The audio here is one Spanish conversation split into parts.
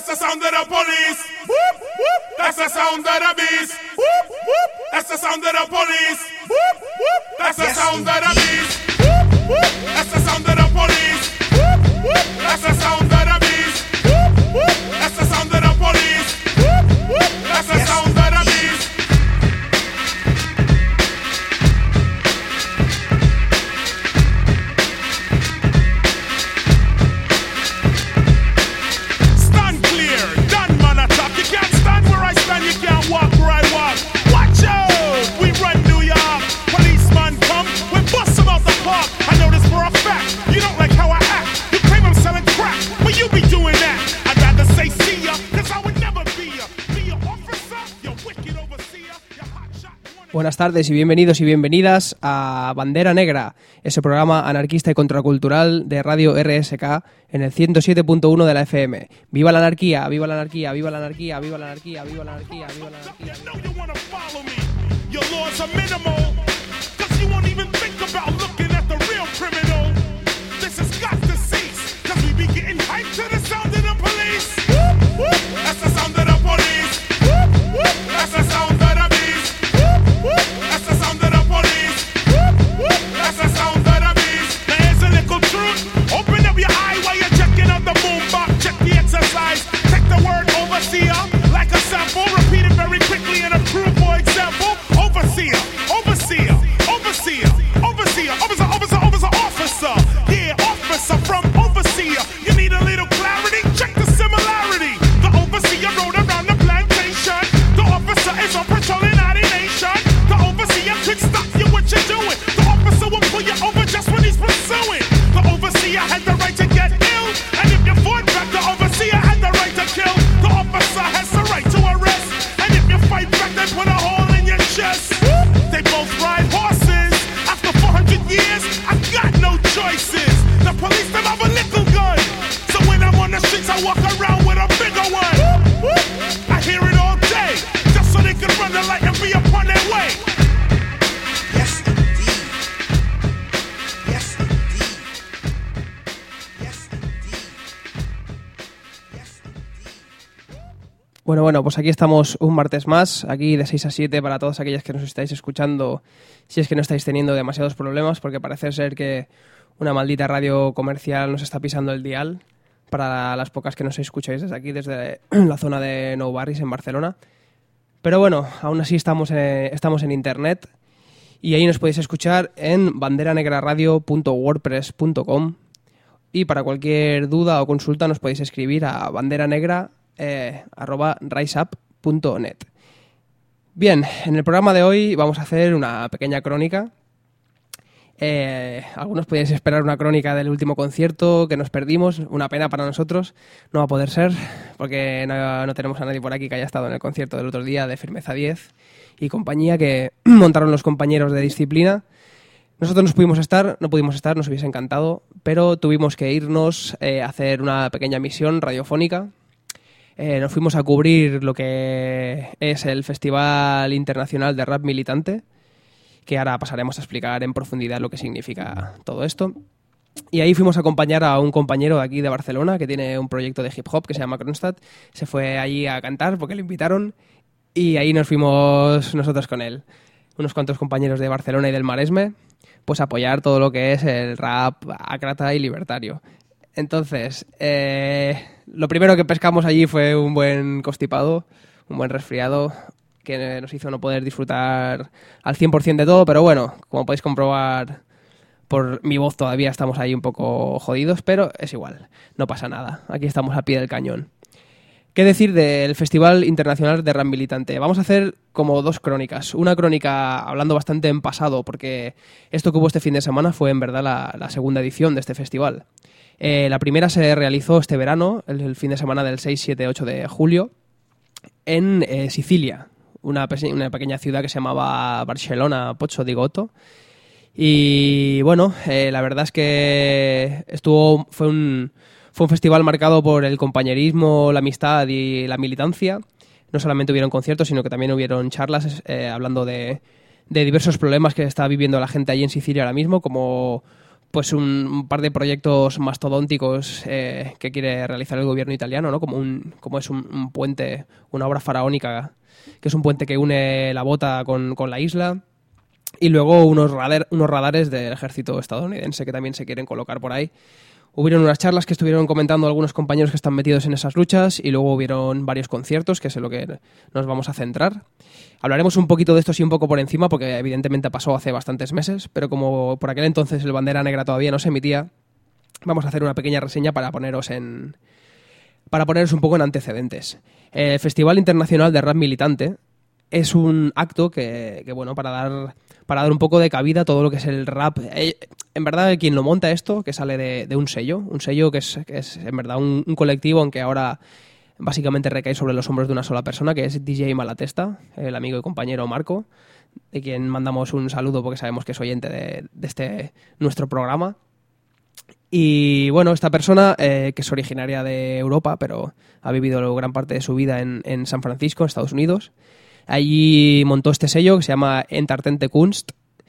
That's the sound of the police. Whoop, whoop. That's the sound of the beast. Whoop, whoop. That's the sound of the police. Whoop, whoop. That's the sound of the beast. Whoop, whoop. That's the sound of the police. Whoop, whoop. That's the sound of the beast. Whoop, whoop. That's the sound of the police. Whoop, whoop. That's the sound of the beast. Stand clear, done man attack. You can't stand where I stand, you can't walk where I walk. Watch out, we run New York. Policeman come, we bust him out the park. I know this for a fact, you don't like how I act. You claim I'm selling crack, but you be doing that. I'd rather say see ya, cause I would never be ya. Be your officer, your wicked overseer, your hotshot. Buenas tardes y bienvenidos y bienvenidas a Bandera Negra, ese programa anarquista y contracultural de Radio RSK en el 107.1 de la FM. ¡Viva la anarquía! ¡Viva la anarquía! ¡Viva la anarquía! ¡Viva la anarquía! ¡Viva la anarquía! ¡Viva la anarquía! You know you wanna follow me. Your laws are minimal, cause you won't even think about looking at the real criminal. This has got to cease, cause we be getting hyped to the sound of the police. Whoop, whoop. That's the sound of the police. Whoop, whoop. That's the sound of the beast. Whoop, whoop. That's the sound of the police. Whoop, whoop. That's the sound of the beast. Now here's a little truth. Open up your eye while you're checking out the boombox. Check the exercise. Take the word overseer like a sample. Repeat it very quickly in a crew, for example. Overseer, overseer, overseer, overseer, officer, officer, officer, officer. Yeah, officer from overseer. You need a little clarity? Check the similarity. The overseer rode around the plantation. The officer is on patrol in our nation. The overseer could stop you what you're doing. The officer will pull you over just when he's pursuing. The overseer had the right to get ill. And if you fought back, the overseer had the right to kill. The officer has the right to arrest. And if you fight back, they put a hole in your chest. They both ride horses. After 400 years, I got no choices. The police don't have a little gun. So when I'm on the streets, I walk around with a bigger one. I hear it all day, just so they can run the light and be upon their way. Yes, indeed. Yes, indeed. Yes, indeed. Yes, indeed. Bueno, pues aquí estamos un martes más, aquí de 6 a 7 para todas aquellas que nos estáis escuchando, si es que no estáis teniendo demasiados problemas, porque parece ser que una maldita radio comercial nos está pisando el dial, para las pocas que nos escucháis desde aquí, desde la zona de Nou Barris en Barcelona. Pero bueno, aún así estamos en internet y ahí nos podéis escuchar en banderanegraradio.wordpress.com y para cualquier duda o consulta nos podéis escribir a banderanegra@riseup.net. Bien, en el programa de hoy vamos a hacer una pequeña crónica. Algunos podéis esperar una crónica del último concierto que nos perdimos, una pena para nosotros, no va a poder ser porque no tenemos a nadie por aquí que haya estado en el concierto del otro día de Firmeza 10 y compañía que montaron los compañeros de Disciplina. Nosotros no pudimos estar, nos hubiese encantado, pero tuvimos que irnos a hacer una pequeña misión radiofónica. Nos fuimos a cubrir lo que es el Festival Internacional de Rap Militante, que ahora pasaremos a explicar en profundidad lo que significa todo esto. Y ahí fuimos a acompañar a un compañero de aquí de Barcelona que tiene un proyecto de hip hop que se llama Kronstadt. Se fue allí a cantar porque le invitaron y ahí nos fuimos nosotros con él. Unos cuantos compañeros de Barcelona y del Maresme, pues a apoyar todo lo que es el rap ácrata y libertario. Entonces, lo primero que pescamos allí fue un buen constipado, un buen resfriado, que nos hizo no poder disfrutar al 100% de todo, pero bueno, como podéis comprobar por mi voz todavía estamos ahí un poco jodidos, pero es igual, no pasa nada, aquí estamos al pie del cañón. ¿Qué decir del Festival Internacional de Rap Militante? Vamos a hacer como dos crónicas, una crónica hablando bastante en pasado, porque esto que hubo este fin de semana fue en verdad la segunda edición de este festival. La primera se realizó este verano, el fin de semana del 6, 7, 8 de julio, en Sicilia, una pequeña ciudad que se llamaba Barcelona Pozzo di Gotto. Y bueno, la verdad es que fue un festival marcado por el compañerismo, la amistad y la militancia. No solamente hubieron conciertos, sino que también hubieron charlas hablando de diversos problemas que está viviendo la gente allí en Sicilia ahora mismo, como pues un par de proyectos mastodónticos que quiere realizar el gobierno italiano, ¿no? Como es un puente, una obra faraónica, que es un puente que une la bota con la isla. Y luego unos radares del ejército estadounidense que también se quieren colocar por ahí. Hubieron unas charlas que estuvieron comentando algunos compañeros que están metidos en esas luchas y luego hubieron varios conciertos, que es en lo que nos vamos a centrar. Hablaremos un poquito de esto sí un poco por encima porque evidentemente pasó hace bastantes meses, pero como por aquel entonces el Bandera Negra todavía no se emitía, vamos a hacer una pequeña reseña para poneros un poco en antecedentes. El Festival Internacional de Rap Militante es un acto que bueno, para dar un poco de cabida a todo lo que es el rap. En verdad, quien lo monta esto, que sale de un sello que es en verdad un colectivo, aunque ahora básicamente recae sobre los hombros de una sola persona, que es DJ Malatesta, el amigo y compañero Marco, de quien mandamos un saludo porque sabemos que es oyente de este nuestro programa. Y bueno, esta persona, que es originaria de Europa, pero ha vivido gran parte de su vida en San Francisco, Estados Unidos. Allí montó este sello que se llama Entertainment Kunst,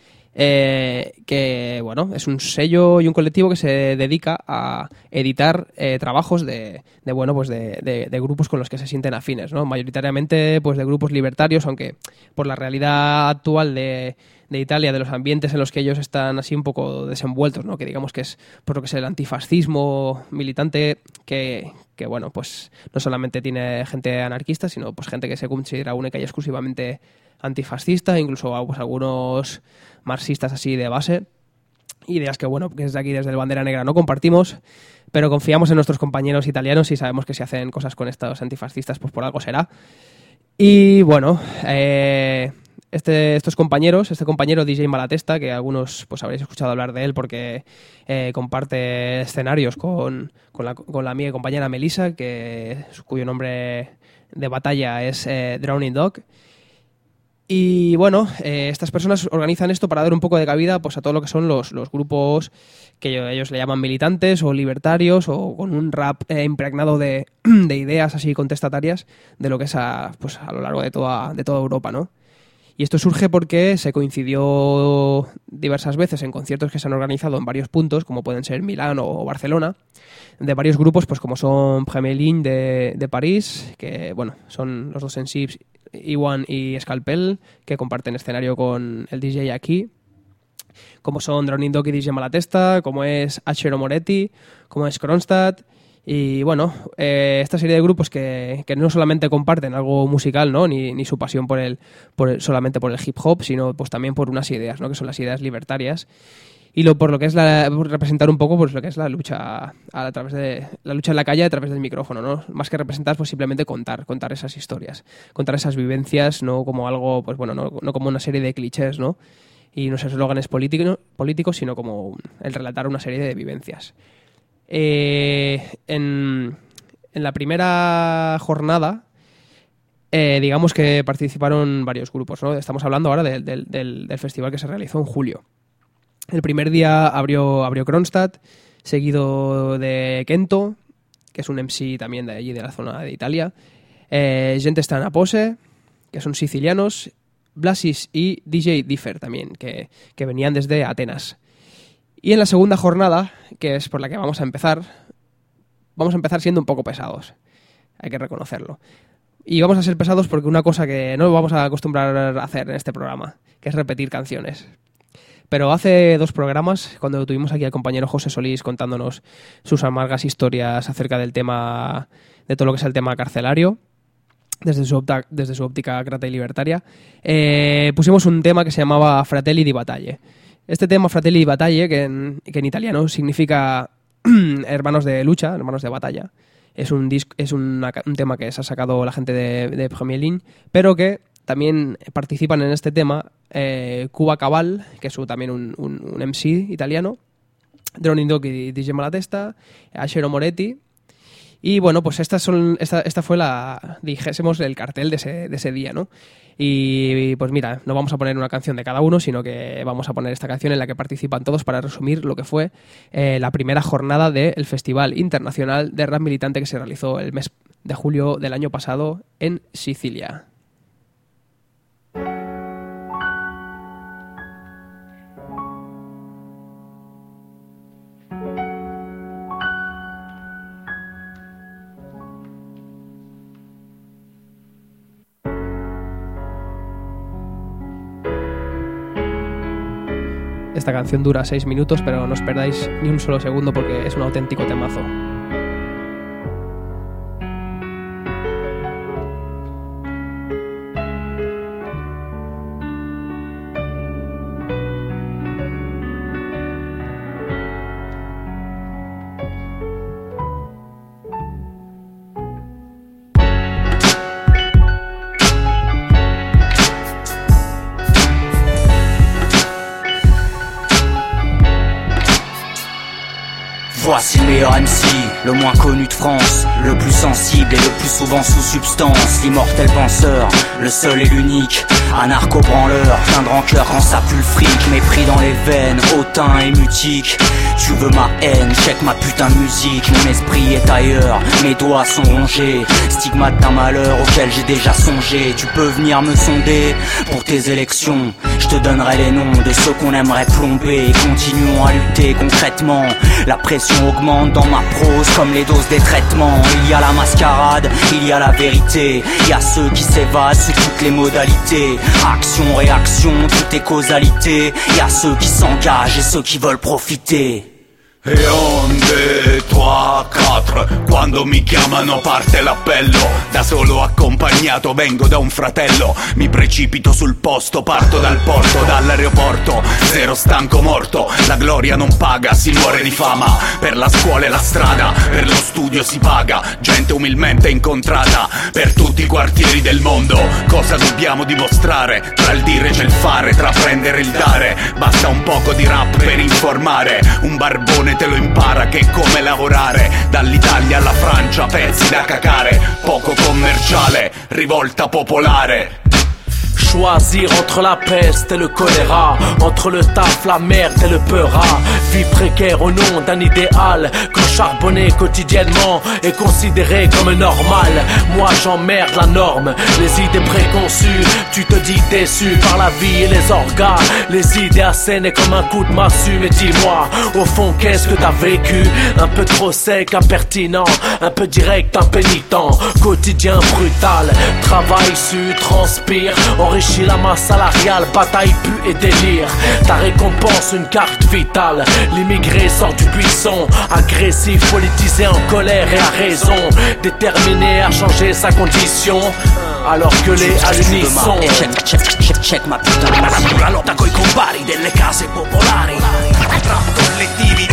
que bueno, es un sello y un colectivo que se dedica a editar trabajos de grupos con los que se sienten afines, ¿no? Mayoritariamente pues de grupos libertarios, aunque por la realidad actual de Italia, de los ambientes en los que ellos están así un poco desenvueltos, ¿no? Que digamos que es por lo que es el antifascismo militante que bueno, pues no solamente tiene gente anarquista, sino pues gente que se considera única y exclusivamente antifascista, incluso pues algunos marxistas así de base. Ideas que bueno, que desde aquí, desde el Bandera Negra, no compartimos, pero confiamos en nuestros compañeros italianos y sabemos que si hacen cosas con estos antifascistas, pues por algo será. Y bueno, este compañero DJ Malatesta, que algunos pues habréis escuchado hablar de él porque comparte escenarios con la amiga y compañera Melissa, cuyo nombre de batalla es Drowning Dog. Y bueno, estas personas organizan esto para dar un poco de cabida pues a todo lo que son los grupos que ellos le llaman militantes o libertarios o con un rap impregnado de ideas así contestatarias de lo que es a lo largo de toda Europa, ¿no? Y esto surge porque se coincidió diversas veces en conciertos que se han organizado en varios puntos, como pueden ser Milán o Barcelona, de varios grupos, pues como son Premier League de París, que bueno, son los dos MCs, Iwan y Scalpel, que comparten escenario con el DJ aquí, como son Drowning Dog y DJ Malatesta, como es Achero Moretti, como es Kronstadt. Y bueno, esta serie de grupos que no solamente comparten algo musical, ¿no? ni su pasión solamente por el hip hop, sino pues también por unas ideas, ¿no? Que son las ideas libertarias. Y por lo que es representar un poco pues lo que es la lucha a través de la lucha en la calle a través del micrófono, ¿no? Más que representar, pues simplemente contar esas historias, contar esas vivencias, no como algo, pues bueno, no como una serie de clichés, ¿no? Y no ser eslóganes políticos, sino como el relatar una serie de vivencias. En la primera jornada, digamos que participaron varios grupos, ¿no? Estamos hablando ahora del festival que se realizó en julio. El primer día abrió Kronstadt, seguido de Kento, que es un MC también de allí, de la zona de Italia, Gente Strana Pose, que son sicilianos, Blasis y DJ Differ también, que venían desde Atenas. Y en la segunda jornada, que es por la que vamos a empezar siendo un poco pesados, hay que reconocerlo. Y vamos a ser pesados porque una cosa que no vamos a acostumbrar a hacer en este programa, que es repetir canciones. Pero hace 2 programas, cuando tuvimos aquí al compañero José Solís contándonos sus amargas historias acerca del tema, de todo lo que es el tema carcelario, desde su óptica crata y libertaria, pusimos un tema que se llamaba Fratelli di Battaglie. Este tema, Fratelli di Battaglie, que en italiano significa hermanos de lucha, hermanos de batalla, es un tema que se ha sacado la gente de Premier League, pero que también participan en este tema Cuba Cabal, que es también un MC italiano, Drowning Dog y DJ Malatesta, Achero Moretti. Y bueno, pues esta fue dijésemos, el cartel de ese día, ¿no? Y pues mira, no vamos a poner una canción de cada uno, sino que vamos a poner esta canción en la que participan todos para resumir lo que fue la primera jornada del Festival Internacional de Rap Militante que se realizó el mes de julio del año pasado en Sicilia. esta canción dura 6 minutos, pero no os perdáis ni un solo segundo porque es un auténtico temazo. Voici le meilleur MC, le moins connu de France, le plus sensible et le plus souvent sous substance, l'immortel penseur, le seul et l'unique, anarcho-branleur, plein de rancœur quand ça pue le fric, mépris dans les veines, hautain et mutique. Tu veux ma haine, check ma putain de musique, mon esprit est ailleurs, mes doigts sont rongés, stigmate d'un malheur auquel j'ai déjà songé. Tu peux venir me sonder pour tes élections, je te donnerai les noms de ceux qu'on aimerait plomber. Continuons à lutter concrètement, la pression augmente dans ma prose comme les doses des traitements. Il y a la mascarade, il y a la vérité, il y a ceux qui s'évadent sous toutes les modalités. Action, réaction, tout est causalité. Il y a ceux qui s'engagent et ceux qui veulent profiter. E 1, 2, 3, 4, quando mi chiamano parte l'appello. Da solo accompagnato vengo da un fratello. Mi precipito sul posto, parto dal porto, dall'aeroporto. Zero stanco morto, la gloria non paga, si muore di fama. Per la scuola e la strada, per lo studio si paga. Gente umilmente incontrata, per tutti i quartieri del mondo. Cosa dobbiamo dimostrare? Tra il dire c'è il fare, tra prendere e il dare. Basta un poco di rap per informare. Un barbone te lo impara che è come lavorare. Dall'Italia alla Francia, pezzi da cacare. Poco commerciale, rivolta popolare. Choisir entre la peste et le choléra, entre le taf, la merde et le peura. Vie précaire au nom d'un idéal, quand charbonner quotidiennement est considéré comme normal. Moi j'emmerde la norme, les idées préconçues. Tu te dis déçu par la vie et les orgas. Les idées assénées comme un coup de massue. Mais dis-moi, au fond qu'est-ce que t'as vécu? Un peu trop sec, impertinent, un peu direct, impénitent. Quotidien brutal, travail su, transpire, enrichit la masse salariale, bataille, pu et délire. Ta récompense, une carte vitale. L'immigré sort du buisson, agressif, politisé, en colère et à raison, déterminé à changer sa condition, alors que les à l'unisson. Check ma putain de musique. La lotta coi compari delle case popolari, rap collettivi,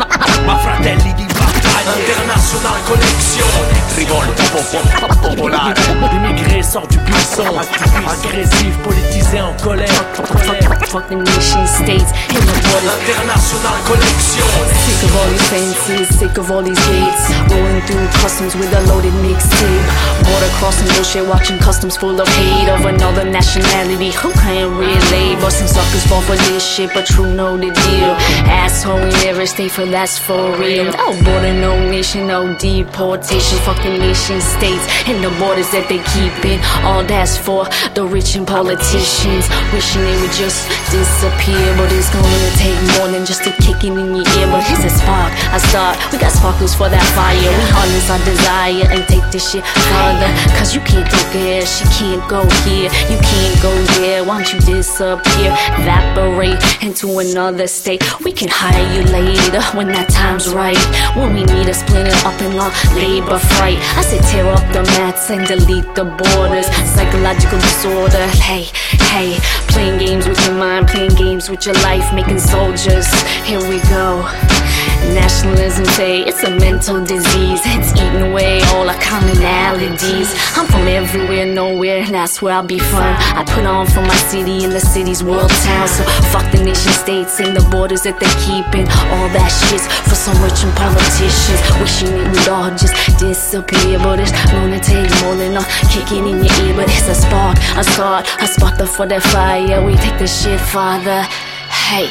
ma fratelli di battaglia. International Connexion, rivolta popolare. L'immigré sort du buisson, agressif, politisé, en colère. Fuck the nation states in the borders. International Connexion. Sick of all these fences, sick of all these gates. Going through customs with a loaded mixtape. Border crossing bullshit, watching customs full of hate of another nationality. Who can't relate? But some suckers fall for this shit, but true know the deal. Asshole, we never stay for that's for real. No border, no nation, no deportation. Fuck the nation states and the borders that they keep in. All that's for the rich and politicians, wishing they would just disappear. But it's gonna take more than just a kicking in your ear. But here's a spark, a start. We got sparklers for that fire. We harness our desire and take this shit further. Cause you can't go there, she can't go here. You can't go there, why don't you disappear? Evaporate into another state. We can hire you later when that time's right. When we need a splinter up in our labor fright. I said tear up the mats and delete the borders. Psychological disorder, hey, hey. Playing games with your mind, playing games with your life. Making soldiers, here we go. Nationalism say it's a mental disease. It's eating away all our commonalities. I'm from everywhere, nowhere, and that's where I'll be from. I put on for my city and the city's world town. So fuck the nation states and the borders that they keepin'. All that shit's for some rich and politicians, wishing it would all just disappear. But it's gonna take more than a kicking in your ear. But it's a spark, a start, a spark for that fire. We take the shit farther, hey.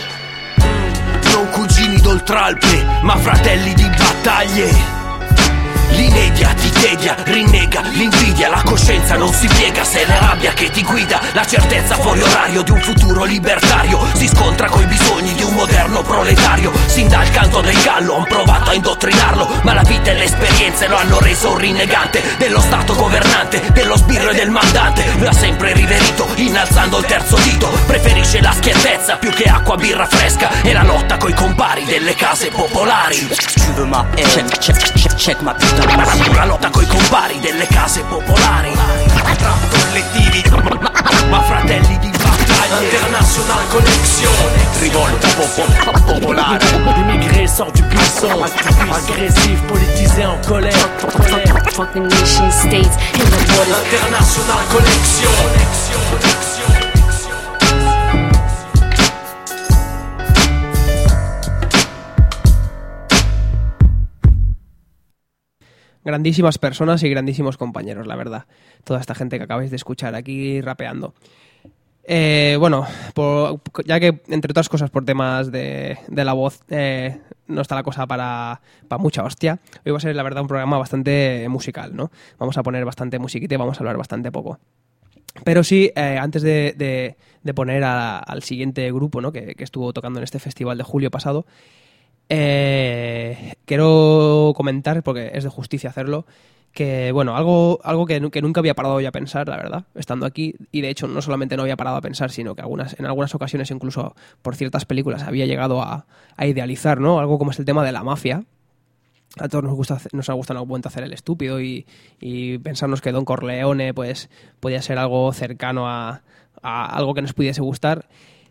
Non cugini d'oltralpe, ma fratelli di battaglie. L'inediatità tedia, rinnega l'invidia, la coscienza non si piega se è la rabbia che ti guida, la certezza fuori orario di un futuro libertario, si scontra coi bisogni di un moderno proletario, sin dal canto del gallo han provato a indottrinarlo, ma la vita e le esperienze lo hanno reso un rinnegante dello stato governante, dello sbirro e del mandante, lui ha sempre riverito, innalzando il terzo dito, preferisce la schiettezza più che acqua birra fresca e la lotta coi compari delle case popolari. Tu veux ma haine, check ma putain de musique. La lotta coi compari delle case popolari, rap collettivi, ma fratelli di battaglia, International Connection, rivolta popolare. Immigré sort du buisson, agressif, politisé en colère. Fucking nation states in the borders. International Connection. Grandísimas personas y grandísimos compañeros, la verdad. Toda esta gente que acabáis de escuchar aquí rapeando. Bueno, ya que entre otras cosas por temas de la voz no está la cosa para mucha hostia, hoy va a ser la verdad un programa bastante musical, ¿no? Vamos a poner bastante musiquita y vamos a hablar bastante poco. Pero sí, antes de poner al siguiente grupo, ¿no? que estuvo tocando en este festival de julio pasado, quiero comentar, porque es de justicia hacerlo, que bueno, algo que nunca había parado yo a pensar, la verdad, estando aquí, y de hecho no solamente no había parado a pensar, sino que en algunas ocasiones incluso por ciertas películas había llegado a idealizar, ¿no? Algo como es el tema de la mafia. A todos nos ha gustado en algún momento hacer el estúpido y pensarnos que Don Corleone pues podía ser algo cercano a algo que nos pudiese gustar.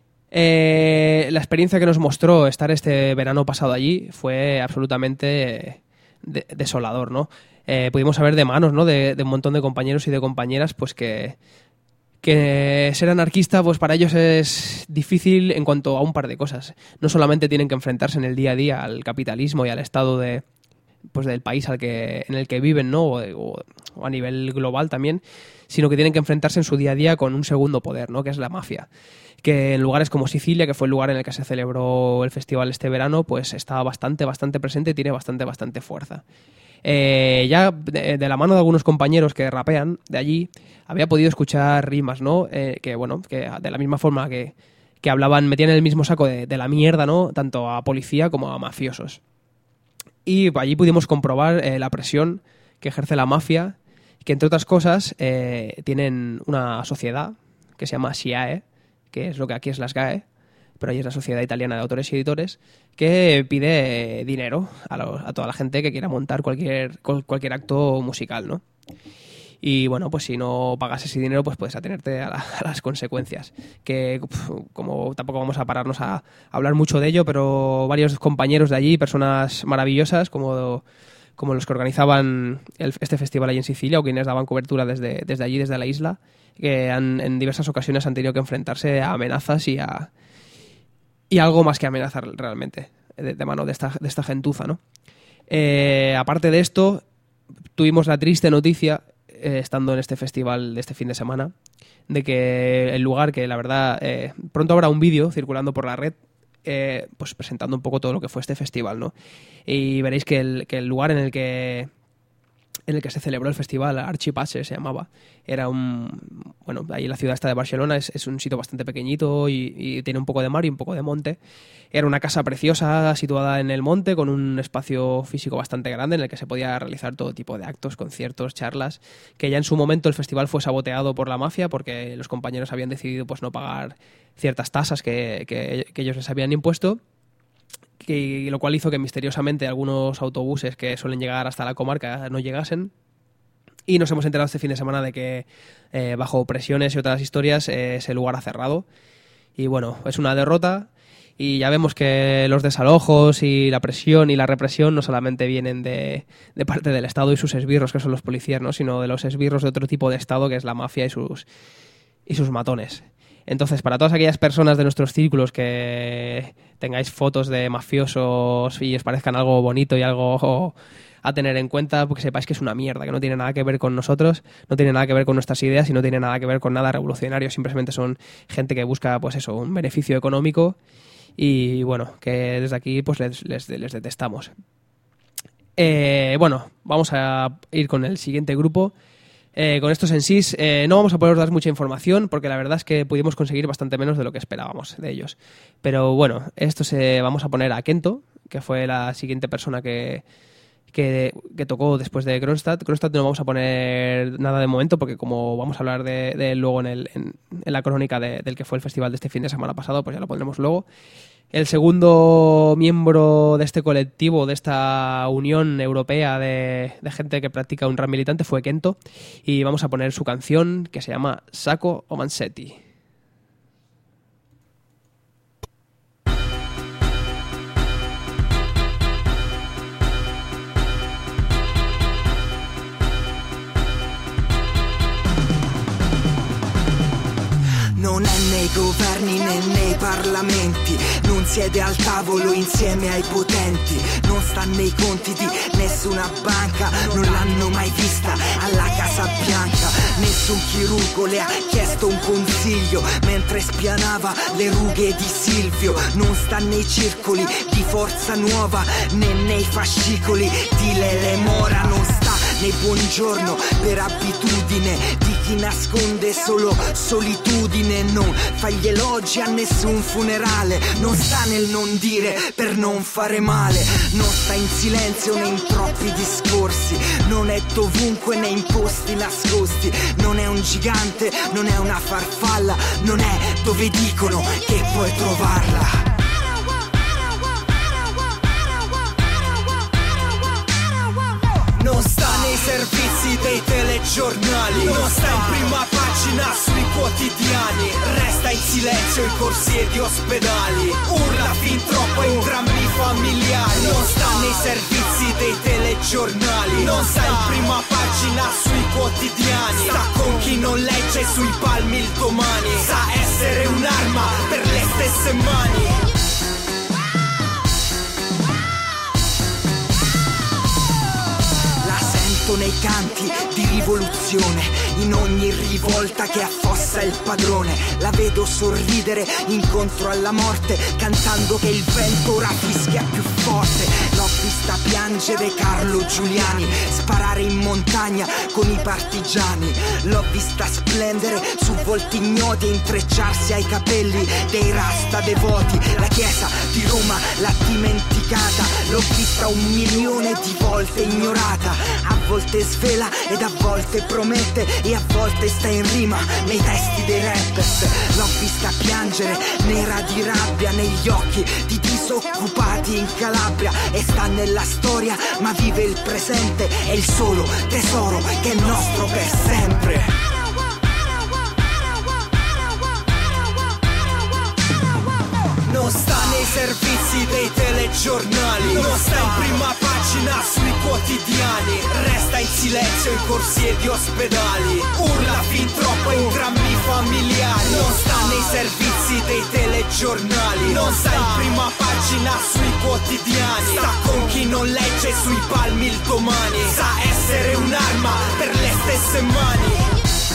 La experiencia que nos mostró estar este verano pasado allí fue absolutamente desolador, ¿no? Pudimos saber de manos, ¿no? de un montón de compañeros y de compañeras pues que ser anarquista pues para ellos es difícil en cuanto a un par de cosas. No solamente tienen que enfrentarse en el día a día al capitalismo y al estado del país en el que viven, ¿no? o a nivel global también, sino que tienen que enfrentarse en su día a día con un segundo poder, ¿no? Que es la mafia, que en lugares como Sicilia, que fue el lugar en el que se celebró el festival este verano, pues está bastante presente y tiene bastante fuerza. Ya de la mano de algunos compañeros que rapean de allí, había podido escuchar rimas, ¿no? Que de la misma forma que hablaban, metían en el mismo saco de la mierda, ¿no? Tanto a policía como a mafiosos. Y allí pudimos comprobar la presión que ejerce la mafia, que entre otras cosas tienen una sociedad que se llama SIAE, que es lo que aquí es la SGAE, pero ahí es la Sociedad Italiana de Autores y Editores, que pide dinero a toda la gente que quiera montar cualquier acto musical, ¿no? Y bueno, pues si no pagas ese dinero, pues puedes atenerte a las consecuencias. Que como tampoco vamos a pararnos a hablar mucho de ello, pero varios compañeros de allí, personas maravillosas, como los que organizaban este festival allí en Sicilia, o quienes daban cobertura desde allí, desde la isla, que en diversas ocasiones han tenido que enfrentarse a amenazas y algo más que amenazar realmente, de mano de esta gentuza, ¿no? Aparte de esto, tuvimos la triste noticia, estando en este festival de este fin de semana, de que el lugar, que la verdad pronto habrá un vídeo circulando por la red, pues presentando un poco todo lo que fue este festival, ¿no? Y veréis que el lugar en el que se celebró el festival, Archipache se llamaba, era ahí en la ciudad esta de Barcelona, es un sitio bastante pequeñito y tiene un poco de mar y un poco de monte. Era una casa preciosa situada en el monte, con un espacio físico bastante grande en el que se podía realizar todo tipo de actos, conciertos, charlas, que ya en su momento el festival fue saboteado por la mafia porque los compañeros habían decidido pues no pagar ciertas tasas que ellos les habían impuesto, lo cual hizo que misteriosamente algunos autobuses que suelen llegar hasta la comarca no llegasen. Y nos hemos enterado este fin de semana de que bajo presiones y otras historias ese lugar ha cerrado. Y bueno, es una derrota. Y ya vemos que los desalojos y la presión y la represión no solamente vienen de parte del Estado y sus esbirros, que son los policías, ¿no? Sino de los esbirros de otro tipo de Estado, que es la mafia y sus matones. Entonces, para todas aquellas personas de nuestros círculos que tengáis fotos de mafiosos y os parezcan algo bonito y algo a tener en cuenta, porque sepáis que es una mierda, que no tiene nada que ver con nosotros, no tiene nada que ver con nuestras ideas y no tiene nada que ver con nada revolucionario. Simplemente son gente que busca, pues eso, un beneficio económico y, bueno, que desde aquí pues les detestamos. Bueno, vamos a ir con el siguiente grupo. Con estos en sí, no vamos a poder dar mucha información porque la verdad es que pudimos conseguir bastante menos de lo que esperábamos de ellos. Pero bueno, vamos a poner a Kento, que fue la siguiente persona que tocó después de Kronstadt. Kronstadt no vamos a poner nada de momento porque como vamos a hablar de él luego en la crónica del que fue el festival de este fin de semana pasado, pues ya lo pondremos luego. El segundo miembro de este colectivo, de esta unión europea de gente que practica un rap militante, fue Kento, y vamos a poner su canción que se llama Sacco o Mansetti. Non è nei governi né nei parlamenti, non siede al tavolo insieme ai potenti, non sta nei conti di nessuna banca, non l'hanno mai vista alla Casa Bianca, nessun chirurgo le ha chiesto un consiglio mentre spianava le rughe di Silvio, non sta nei circoli di Forza Nuova né nei fascicoli di Lele Mora, non sta nei buongiorno per abitudine di chi nasconde solo solitudine, non fa gli elogi a nessun funerale, non sta nel non dire per non fare male, non sta in silenzio né in troppi discorsi, non è dovunque né in posti nascosti, non è un gigante, non è una farfalla, non è dove dicono che puoi trovarla. Non sta nei servizi dei telegiornali, non sta in prima pagina sui quotidiani, resta in silenzio in corsie di ospedali, urla fin troppo in drammi familiari. Non sta nei servizi dei telegiornali, non sta in prima pagina sui quotidiani, sta con chi non legge sui palmi il domani, sa essere un'arma per le stesse mani. Nei canti di rivoluzione, in ogni rivolta che affossa il padrone, la vedo sorridere incontro alla morte, cantando che il vento ora fischia più forte. L'ho vista piangere Carlo Giuliani, sparare in montagna con i partigiani, l'ho vista splendere su volti ignoti e intrecciarsi ai capelli dei rasta devoti. La chiesa di Roma l'ha dimenticata, l'ho vista 1 milione di volte ignorata, a volte svela ed a volte promette e a volte sta in rima nei testi dei rappers. L'ho vista piangere nera di rabbia negli occhi di disoccupati in Calabria, e sta nella storia ma vive il presente, è il solo tesoro che è nostro per sempre. Non sta nei servizi dei telegiornali, non sta in prima pagina sui quotidiani, resta in silenzio in corsie di ospedali, urla fin troppo in drammi familiari. Non sta nei servizi dei telegiornali, non sta in prima pagina sui quotidiani, sta con chi non legge sui palmi il domani, sa essere un'arma per le stesse mani.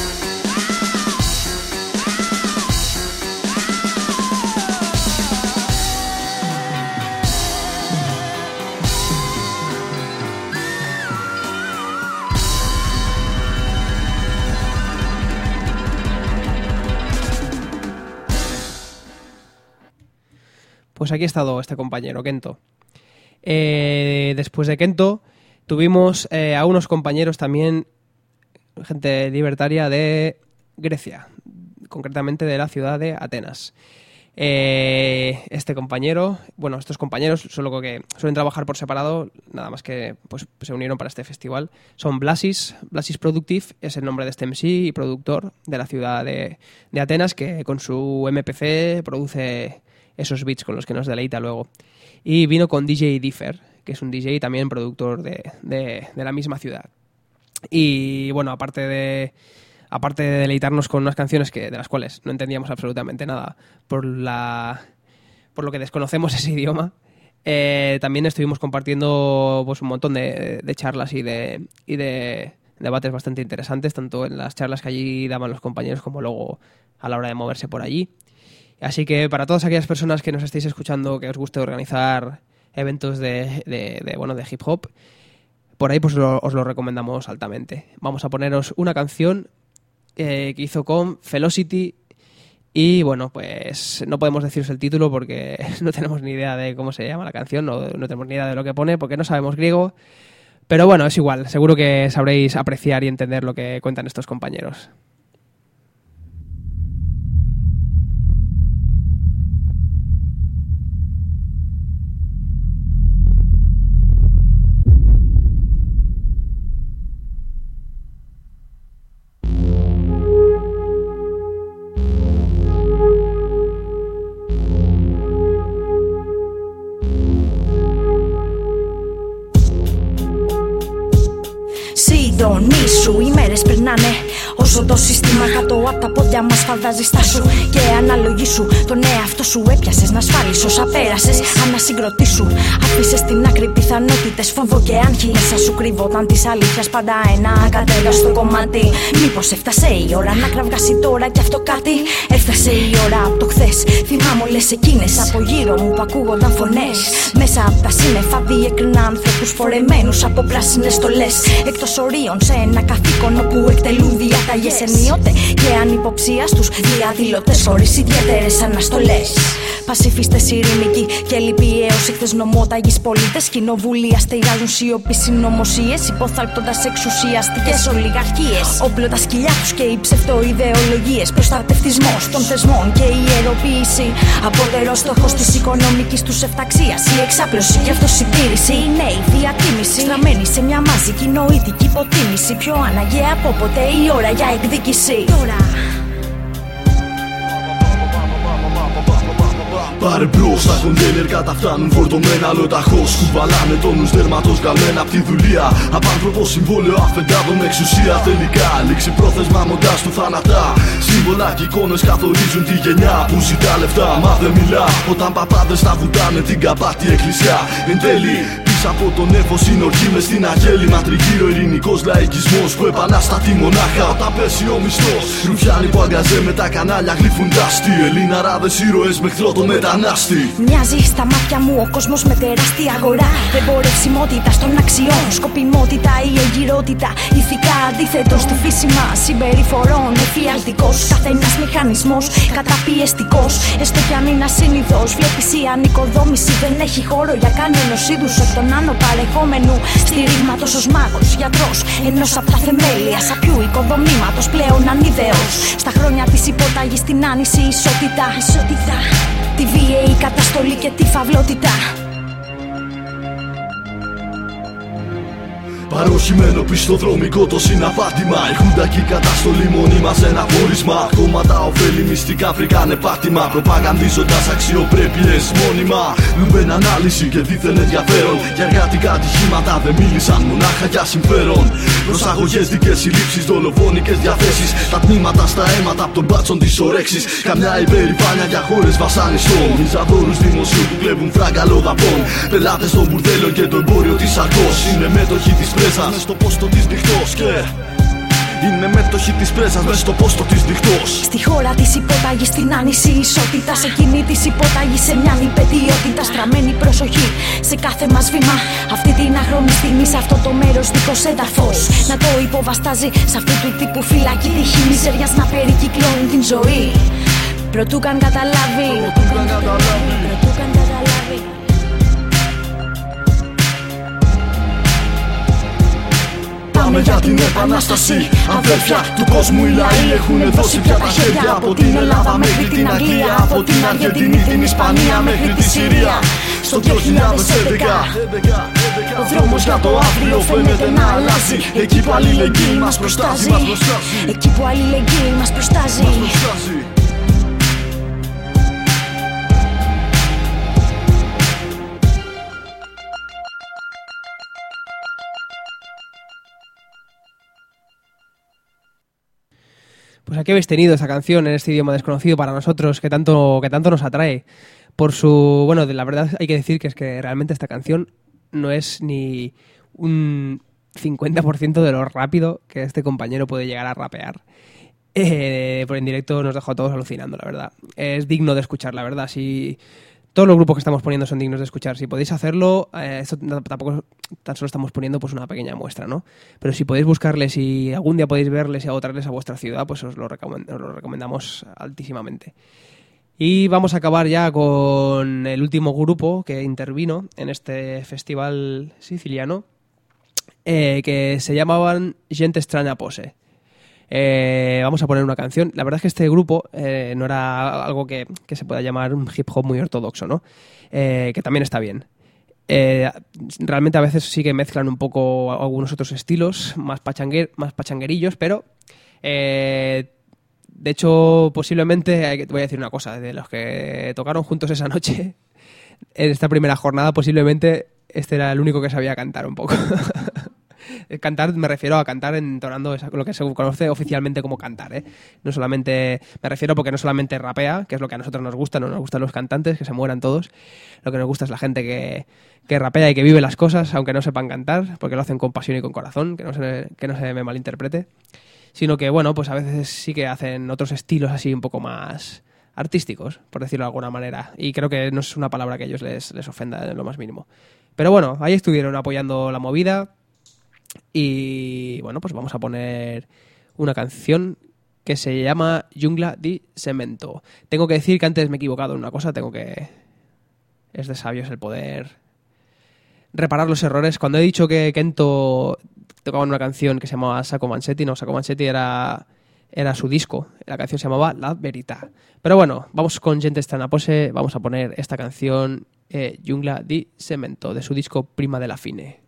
Pues aquí ha estado este compañero, Kento. Después de Kento tuvimos a unos compañeros también, gente libertaria de Grecia, concretamente de la ciudad de Atenas. Este compañero, bueno, estos compañeros, solo que suelen trabajar por separado, nada más que pues se unieron para este festival. Son Blasis Productive, es el nombre de este MC y productor de la ciudad de Atenas, que con su MPC produce esos beats con los que nos deleita luego. Y vino con DJ Differ, que es un DJ y también productor de la misma ciudad. Y bueno, aparte de deleitarnos con unas canciones de las cuales no entendíamos absolutamente nada por lo que desconocemos ese idioma, también estuvimos compartiendo pues un montón de charlas y de debates bastante interesantes, tanto en las charlas que allí daban los compañeros como luego a la hora de moverse por allí. Así que para todas aquellas personas que nos estéis escuchando, que os guste organizar eventos de hip hop, por ahí pues os lo recomendamos altamente. Vamos a poneros una canción que hizo con Velocity y bueno, pues no podemos deciros el título porque no tenemos ni idea de cómo se llama la canción, no tenemos ni idea de lo que pone porque no sabemos griego, pero bueno, es igual, seguro que sabréis apreciar y entender lo que cuentan estos compañeros. Συντονίσου, οι μέρες περνάνε όσο το σύστημα κάτω από τα πόδια μας φαντάζει στάσου. Και αναλογή σου, τον εαυτό σου έπιασες να ασφάλεις όσα πέρασες. Ανασυγκροτήσου, αφήσες στην άκρη πιθανότητες, φόβο και άγχη. Μέσα σου κρύβονταν της αλήθειας πάντα ένα ακατέργαστο κομμάτι. Μήπως έφτασε η ώρα να κραυγάσει τώρα κι αυτό κάτι? Έφτασε η ώρα από το χθες. Θυμάμαι όλες εκείνες από γύρω μου που ακούγονταν φωνές. Μέσα από τα σύννεφα διέκρινα ανθρώπους φορεμένους από πράσινες στολές. Εκτός ορίων σε ένα καθήκον όπου εκτελούν διαταγές ενίοτε και ανυποψία στους διαδηλωτές χωρίς ιδιαίτερες αναστολές. Πασιφίστες ειρηνικοί και λυπιαίος εχθές νομόταγεις πολίτες. Κοινοβουλία στεγάζουν σιωπή συνωμοσίες, υποθάλπτοντας εξουσιαστικές ολιγαρχίες. Όπλο τα σκυλιά τους και οι ψευτοειδεολογίες. Προστατευτισμός των θεσμών και η ιεροποίηση. Απότερος στόχος της οικονομικής τους ευταξίας. Η εξάπλωση και αυτοσυντήρηση. Οι νέοι διακίνηση. Στραμμένοι σε μια μαζική νοητική υποτίμηση. Πιο αναγκαία από ποτέ η ώρα για εκδίκηση. Τώρα. Πάρε μπρος, τα κοντέινερ καταφτάνουν φορτωμένα λοταχώς. Κουβαλάνε τόνους δέρματος βγαλμένα απ' τη δουλεία. Απάνθρωπο συμβόλαιο αφεντάδο με εξουσία. Τελικά λήξη πρόθεσμα μοντάς του θάνατα. Σύμβολα και εικόνες καθορίζουν τη γενιά που ζητά λεφτά μα δεν μιλά. Όταν παπάδες τα βουτάνε την καπάτη εκκλησιά. Εν τέλει πίσω από τον έφος είναι ορχή μες στην αγέλημα. Τριγύρω ειρηνικός λαϊκισμός που επαναστατεί μονάχα όταν πέσει ο μισθός. Ρουφιάνοι που αγκαζέ με τα κανάλια γλύφουν τάστη. Ελληναράδες ήρωες με εχθρό το μετανάστη. Μοιάζει στα μάτια μου ο κόσμος με τεράστια αγορά. Εμπορευσιμότητα των αξιών, σκοπιμότητα ή εγκυρότητα. Ηθικά αντίθετο στη φύση μας συμπεριφορών. Εφιαλτικός, καθένας μηχανισμός καταπιεστικός. Έστω κι αν είναι ασύνηθος, βλέπεις η ανοικοδόμηση δεν έχει χώρο για κανένας είδους εκ των άνω παρεχόμενου στηρίγματος ως μάγος, γιατρός. Ενός απ' τα θεμέλια σαπιού οικοδομήματος πλέον ανίδεος. Στα χρόνια της υποταγής στην άνηση ισότητα. Τη βίαιη καταστολή και τη φαυλότητα. Παροχημένο πιστοδρομικό το συναπάτημα. Η χούντα και η καταστολή μόνιμα σε ένα πόρισμα. Κόμματα ωφέλη μυστικά βρήκανε πάτημα. Προπαγανδίζοντας αξιοπρέπειες μόνιμα. Λουμπέν ανάλυση και δίθεν ενδιαφέρον. Για εργατικά ατυχήματα δεν μίλησαν μονάχα για συμφέρον. Προσαγωγές, δικές συλλήψεις, δολοφονικές διαθέσεις. Τα τμήματα στα αίματα από τον μπάτσον της ορέξης. Καμιά υπερηφάνεια για χώρες βασανιστών. Μιζαδόρους δημοσίου που κλέβουν φράγκα λοδαπών. Πελάτες των μπουρδέλων και το εμπόριο της αρκός. Είναι μέτοχοι της πρέσας μες στο πόστο της νυχτός και είναι μέτοχοι της πρέσας μες στο πόστο της νυχτός. Στη χώρα της υποταγής στην άνηση ισότητα. Σε εκείνη της υποταγής σε μια υπετιότητα. Στραμμένη προσοχή σε κάθε μας βήμα. Αυτή την άχρονη στιγμή σε αυτό το μέρος δίχως έδαφος. Να το υποβαστάζει σε αυτού του τύπου φυλακή. Τύχη μιζεριάς να περικυκλώνει την ζωή. Προτού καν καταλάβει. Πάμε για την επανάσταση. Αδέρφια του κόσμου οι λαοί έχουν δώσει πια τα χέρια. Από την Ελλάδα μέχρι την Αγγλία. Από την Αργεντινή, την Ισπανία μέχρι τη Συρία. Στο 2011 ο δρόμος για το αύριο φαίνεται να αλλάζει. Εκεί που αλληλεγγύη μας προστάζει. Εκεί που αλληλεγγύη μας προστάζει. Pues aquí habéis tenido esta canción en este idioma desconocido para nosotros que tanto nos atrae. Por su... Bueno, la verdad hay que decir que es que realmente esta canción no es ni un 50% de lo rápido que este compañero puede llegar a rapear. Por en directo nos dejó a todos alucinando, la verdad. Es digno de escuchar, la verdad. Si todos los grupos que estamos poniendo son dignos de escuchar. Si podéis hacerlo, esto tampoco tan solo estamos poniendo pues una pequeña muestra, ¿no? Pero si podéis buscarles y algún día podéis verles y traerles a vuestra ciudad, pues os lo recomendamos altísimamente. Y vamos a acabar ya con el último grupo que intervino en este festival siciliano, que se llamaban Gente Strana Pose. Vamos a poner una canción. La verdad es que este grupo no era algo que se pueda llamar un hip hop muy ortodoxo, ¿no? Que también está bien. Realmente a veces sí que mezclan un poco algunos otros estilos más pachanguerillos, pero de hecho posiblemente, voy a decir una cosa, de los que tocaron juntos esa noche en esta primera jornada, posiblemente este era el único que sabía cantar un poco. Cantar, me refiero a cantar entonando lo que se conoce oficialmente como cantar, ¿eh? No solamente, me refiero porque no solamente rapea, que es lo que a nosotros nos gusta, no nos gustan los cantantes, que se mueran todos. Lo que nos gusta es la gente que rapea y que vive las cosas, aunque no sepan cantar, porque lo hacen con pasión y con corazón, que no se me malinterprete. Sino que, bueno, pues a veces sí que hacen otros estilos así un poco más artísticos, por decirlo de alguna manera. Y creo que no es una palabra que a ellos les ofenda en lo más mínimo. Pero bueno, ahí estuvieron apoyando la movida. Y bueno, pues vamos a poner una canción que se llama Jungla di Cemento. Tengo que decir que antes me he equivocado en una cosa, es de sabios el poder reparar los errores. Cuando he dicho que Kento tocaba una canción que se llamaba Sacco Manchetti, no, Sacco Manchetti era su disco, la canción se llamaba La Verità. Pero bueno, vamos con Gente Strana Pose, vamos a poner esta canción Jungla di Cemento, de su disco Prima della Fine.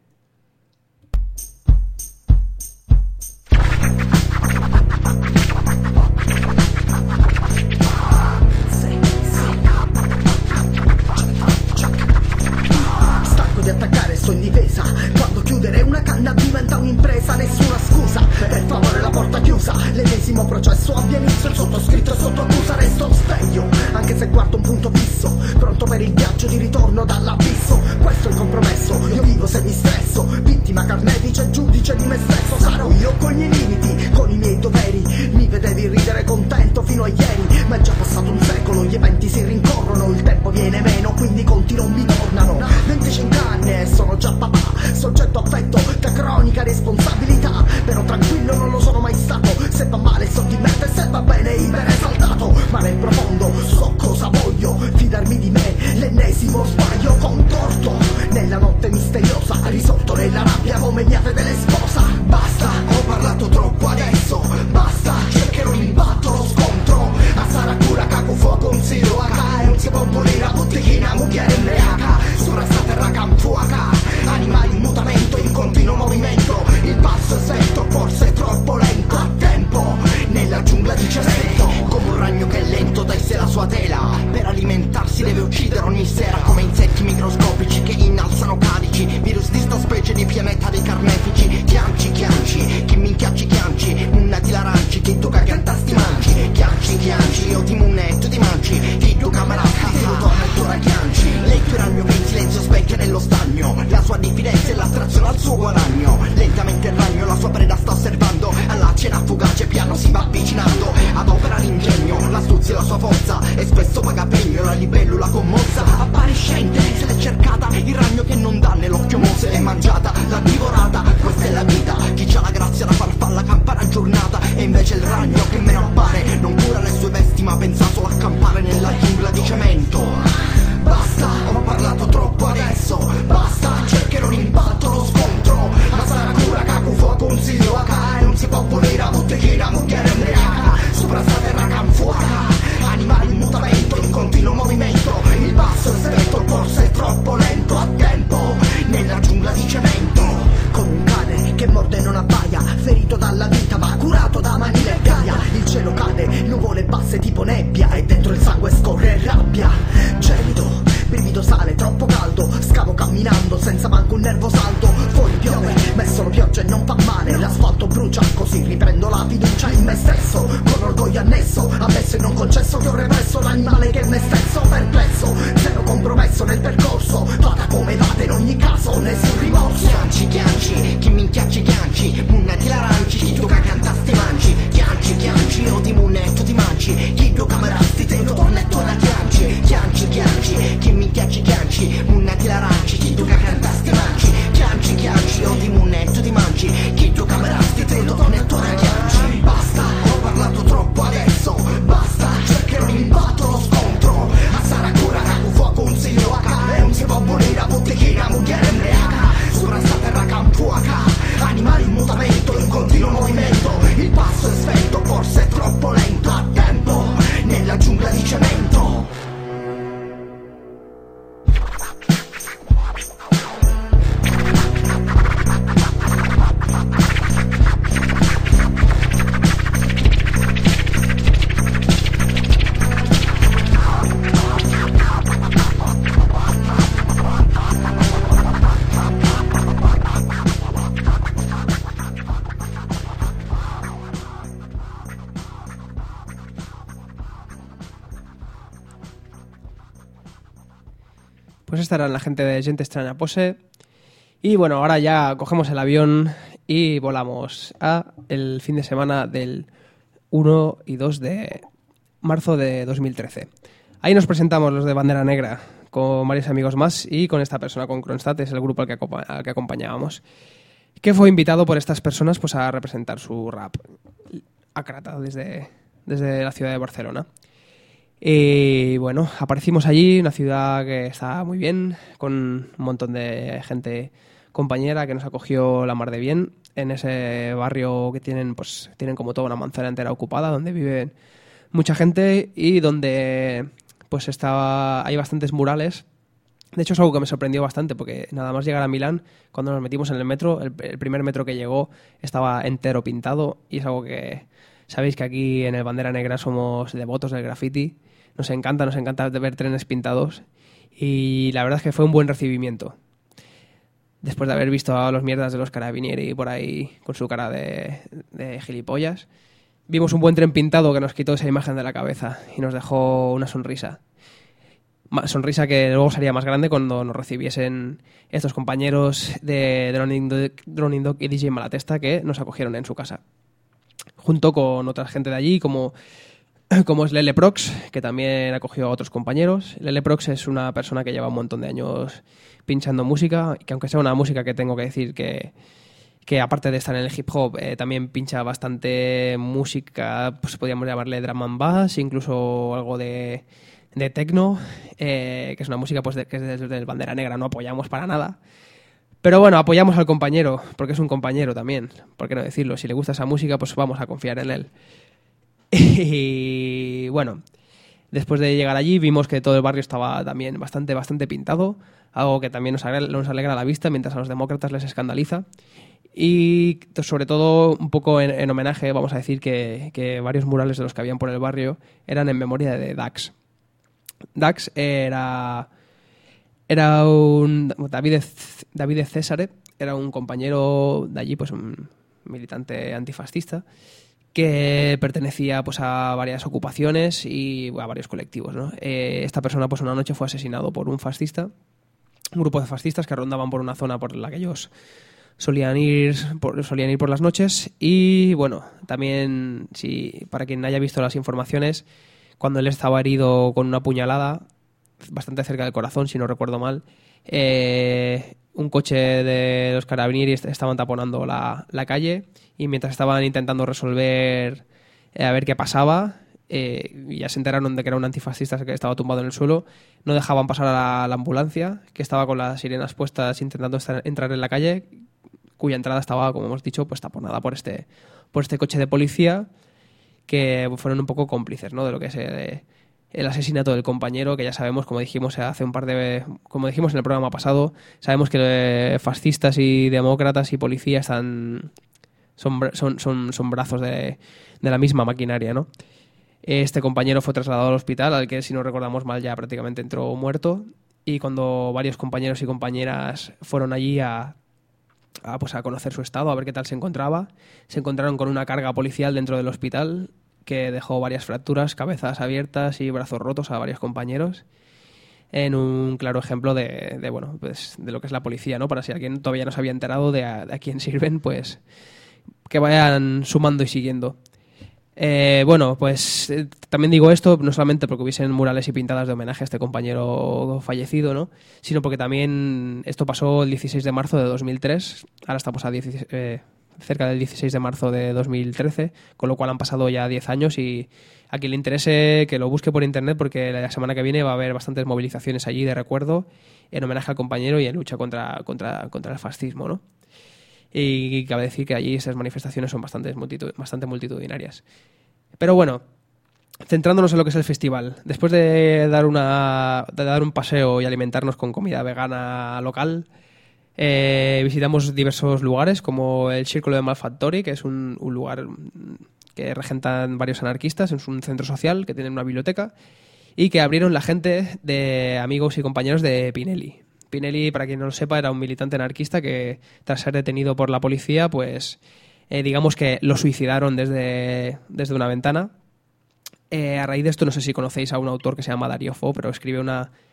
Di attaccare, sto in difesa. Quando chiudere una canna diventa un'impresa, nessuna scusa, per favore la porta chiusa. L'ennesimo processo abbia inizio, il sottoscritto è sotto accusa. Resto sveglio, anche se guardo un punto fisso, pronto per il viaggio di ritorno dall'abisso. Questo è il compromesso, io vivo se mi stresso, vittima, carnefice, giudice di me stesso. Sarò io con i miei limiti, con i miei doveri. Mi vedevi ridere contento fino a ieri, ma è già passato un secolo, gli eventi si rincorrono, il tempo viene meno, quindi i conti non mi tornano. 25 anni sono già papà, soggetto affetto da cronica responsabilità, però tranquillo non lo sono mai stato. Se va male so di me, se va bene iper esaltato, ma nel profondo so cosa voglio, fidarmi di me, l'ennesimo sbaglio contorto nella notte misteriosa, risolto nella rabbia come mia fedele sposa. Basta, ho parlato troppo adesso, basta, cercherò l'impatto, lo scontro a Saracura, caco fuoco, un siro AK, non si può volere a botteghina, mucchiere embriaca, sopra sta terra camfuaca, animali in mutamento, in continuo movimento, il passo è sento, forse è troppo lento, a tempo, nella giungla di cemento, come un ragno che è lento tesse la sua tela, per alimentarsi deve uccidere ogni sera, come insetti microscopici che innalzano calici, virus di sta specie di pianeta dei carnefici, chianci, chi minchiacci chianci, munnati l'aranci, chi tocca cantasti manci, chianci, io ti munnetto ti manci, chi tu camaratti, ti torna e tu raghianci, lei il tuo ragno che in silenzio specchia nello stagno, la sua diffidenza e l'attrazione al suo guadagno, lentamente il ragno la sua preda sta osservando, alla cena fugace piano si va avvicinando, adopera l'ingegno, l'astuzia e la sua forza, e spesso paga pegno la libellula commossa, appariscente, se l'è cercata, il ragno che non dà nell'occhio mose è mangiata, l'ha divorata, questa è la vita, chi c'ha la grazia da farfalla campare a giornata, e invece il ragno che meno appare, non cura le sue vesti ma pensa solo a campare nella giungla di cemento. Basta, ho parlato troppo adesso, basta, cercherò l'impatto, lo scontro, ma sarà cura, caco fuoco, un silo AK, non si può volere a botteghina, mucchiere embriaca, sopra sta terra camfuaca, animali in mutamento, in continuo movimento, il passo è stretto, forse è troppo lento, a tempo, nella giungla di cemento, come un cane che morde e non abbaia, ferito dalla vita ma curato da Manila e Gaia, il cielo cade, nuvole basse tipo nebbia, e dentro il sangue scorre rabbia, gelido, brivido sale, troppo caldo, scavo camminando senza manco un nervo saldo, fuori piove, ma è solo pioggia e non fa male, l'asfalto brucia, così riprendo la fiducia in me stesso, con orgoglio annesso, ammesso e non concesso che ho represso l'animale che è me stesso, perplesso, zero compromesso nel percorso, vada come vada in ogni caso, nessun rimorso. Chianci, chi minchiacci chianci, munnati l'aranci, chi tu cantasti manci, chianci, io ti munnetto ti manci, chi tu camerasti te tornetto la chianci, chi mi vedo donne e torreggiangi. Basta, ho parlato troppo adesso, basta, cercherò mi batto lo scontro. A Saracura, Raku, fuoco, un siglio H e un si può abolire, botteghina, mugliere embriaca. Sopra sta terra campuaca, animali in mutamento, in continuo movimento. Il passo è svelto, forse è troppo lento. A tempo, nella giungla di cemento. Pues esta era la gente de Gente Extraña Pose. Y bueno, ahora ya cogemos el avión y volamos a el fin de semana del 1 y 2 de marzo de 2013. Ahí nos presentamos los de Bandera Negra con varios amigos más y con esta persona, con Kronstadt, es el grupo al que acompañábamos, que fue invitado por estas personas pues a representar su rap acrata desde la ciudad de Barcelona. Y bueno, aparecimos allí, una ciudad que está muy bien, con un montón de gente compañera que nos acogió la mar de bien, en ese barrio que tienen como toda una manzana entera ocupada, donde vive mucha gente y donde pues hay bastantes murales. De hecho es algo que me sorprendió bastante, porque nada más llegar a Milán, cuando nos metimos en el metro, el primer metro que llegó estaba entero pintado, y es algo que sabéis que aquí en el Bandera Negra somos devotos del graffiti. Nos encanta ver trenes pintados, y la verdad es que fue un buen recibimiento. Después de haber visto a los mierdas de los carabinieri por ahí con su cara de gilipollas, vimos un buen tren pintado que nos quitó esa imagen de la cabeza y nos dejó una sonrisa. Sonrisa que luego sería más grande cuando nos recibiesen estos compañeros de Droning Dog y DJ Malatesta, que nos acogieron en su casa, junto con otra gente de allí, como es Lele Prox, que también acogió a otros compañeros. Lele Prox es una persona que lleva un montón de años pinchando música, y que aunque sea una música que tengo que decir que aparte de estar en el hip hop, también pincha bastante música, pues podríamos llamarle drum and bass, incluso algo de techno, que es una música pues que es desde el Bandera Negra, no apoyamos para nada. Pero bueno, apoyamos al compañero, porque es un compañero también, ¿por qué no decirlo? Si le gusta esa música, pues vamos a confiar en él. Y bueno, después de llegar allí vimos que todo el barrio estaba también bastante pintado, algo que también nos alegra la vista, mientras a los demócratas les escandaliza. Y sobre todo un poco en homenaje, vamos a decir que varios murales de los que habían por el barrio eran en memoria de Dax. Dax era un Davide Cesare, era un compañero de allí, pues un militante antifascista, que pertenecía pues a varias ocupaciones y a varios colectivos, ¿no? Esta persona pues una noche fue asesinado por un grupo de fascistas que rondaban por una zona por la que ellos solían ir por las noches. Y bueno, también, para quien haya visto las informaciones, cuando él estaba herido con una puñalada bastante cerca del corazón, si no recuerdo mal, un coche de los carabinieri estaban taponando la calle, y mientras estaban intentando resolver a ver qué pasaba, ya se enteraron de que era un antifascista que estaba tumbado en el suelo, no dejaban pasar a la ambulancia, que estaba con las sirenas puestas intentando entrar en la calle, cuya entrada estaba, como hemos dicho, pues taponada por este coche de policía, que fueron un poco cómplices, ¿no?, de lo que es el asesinato del compañero, que ya sabemos, como dijimos como dijimos en el programa pasado, sabemos que fascistas y demócratas y policías son brazos de la misma maquinaria, ¿no? Este compañero fue trasladado al hospital, al que, si no recordamos mal, ya prácticamente entró muerto, y cuando varios compañeros y compañeras fueron allí a conocer su estado, a ver qué tal se encontraba, se encontraron con una carga policial dentro del hospital que dejó varias fracturas, cabezas abiertas y brazos rotos a varios compañeros, en un claro ejemplo de lo que es la policía, ¿no? Para si alguien todavía no se había enterado de a quién sirven, pues que vayan sumando y siguiendo. También digo esto no solamente porque hubiesen murales y pintadas de homenaje a este compañero fallecido, ¿no?, sino porque también esto pasó el 16 de marzo de 2003, ahora estamos a cerca del 16 de marzo de 2013, con lo cual han pasado ya 10 años y a quien le interese que lo busque por internet, porque la semana que viene va a haber bastantes movilizaciones allí de recuerdo en homenaje al compañero y en lucha contra el fascismo, ¿no? Y cabe decir que allí esas manifestaciones son bastante multitudinarias. Pero bueno, centrándonos en lo que es el festival, después de dar un paseo y alimentarnos con comida vegana local, visitamos diversos lugares como el Círculo de Malfactori, que es un lugar que regentan varios anarquistas, es un centro social que tiene una biblioteca y que abrieron la gente de amigos y compañeros de Pinelli. Pinelli, para quien no lo sepa, era un militante anarquista que tras ser detenido por la policía, pues digamos que lo suicidaron desde una ventana. A raíz de esto, no sé si conocéis a un autor que se llama Dario Fo, pero escribió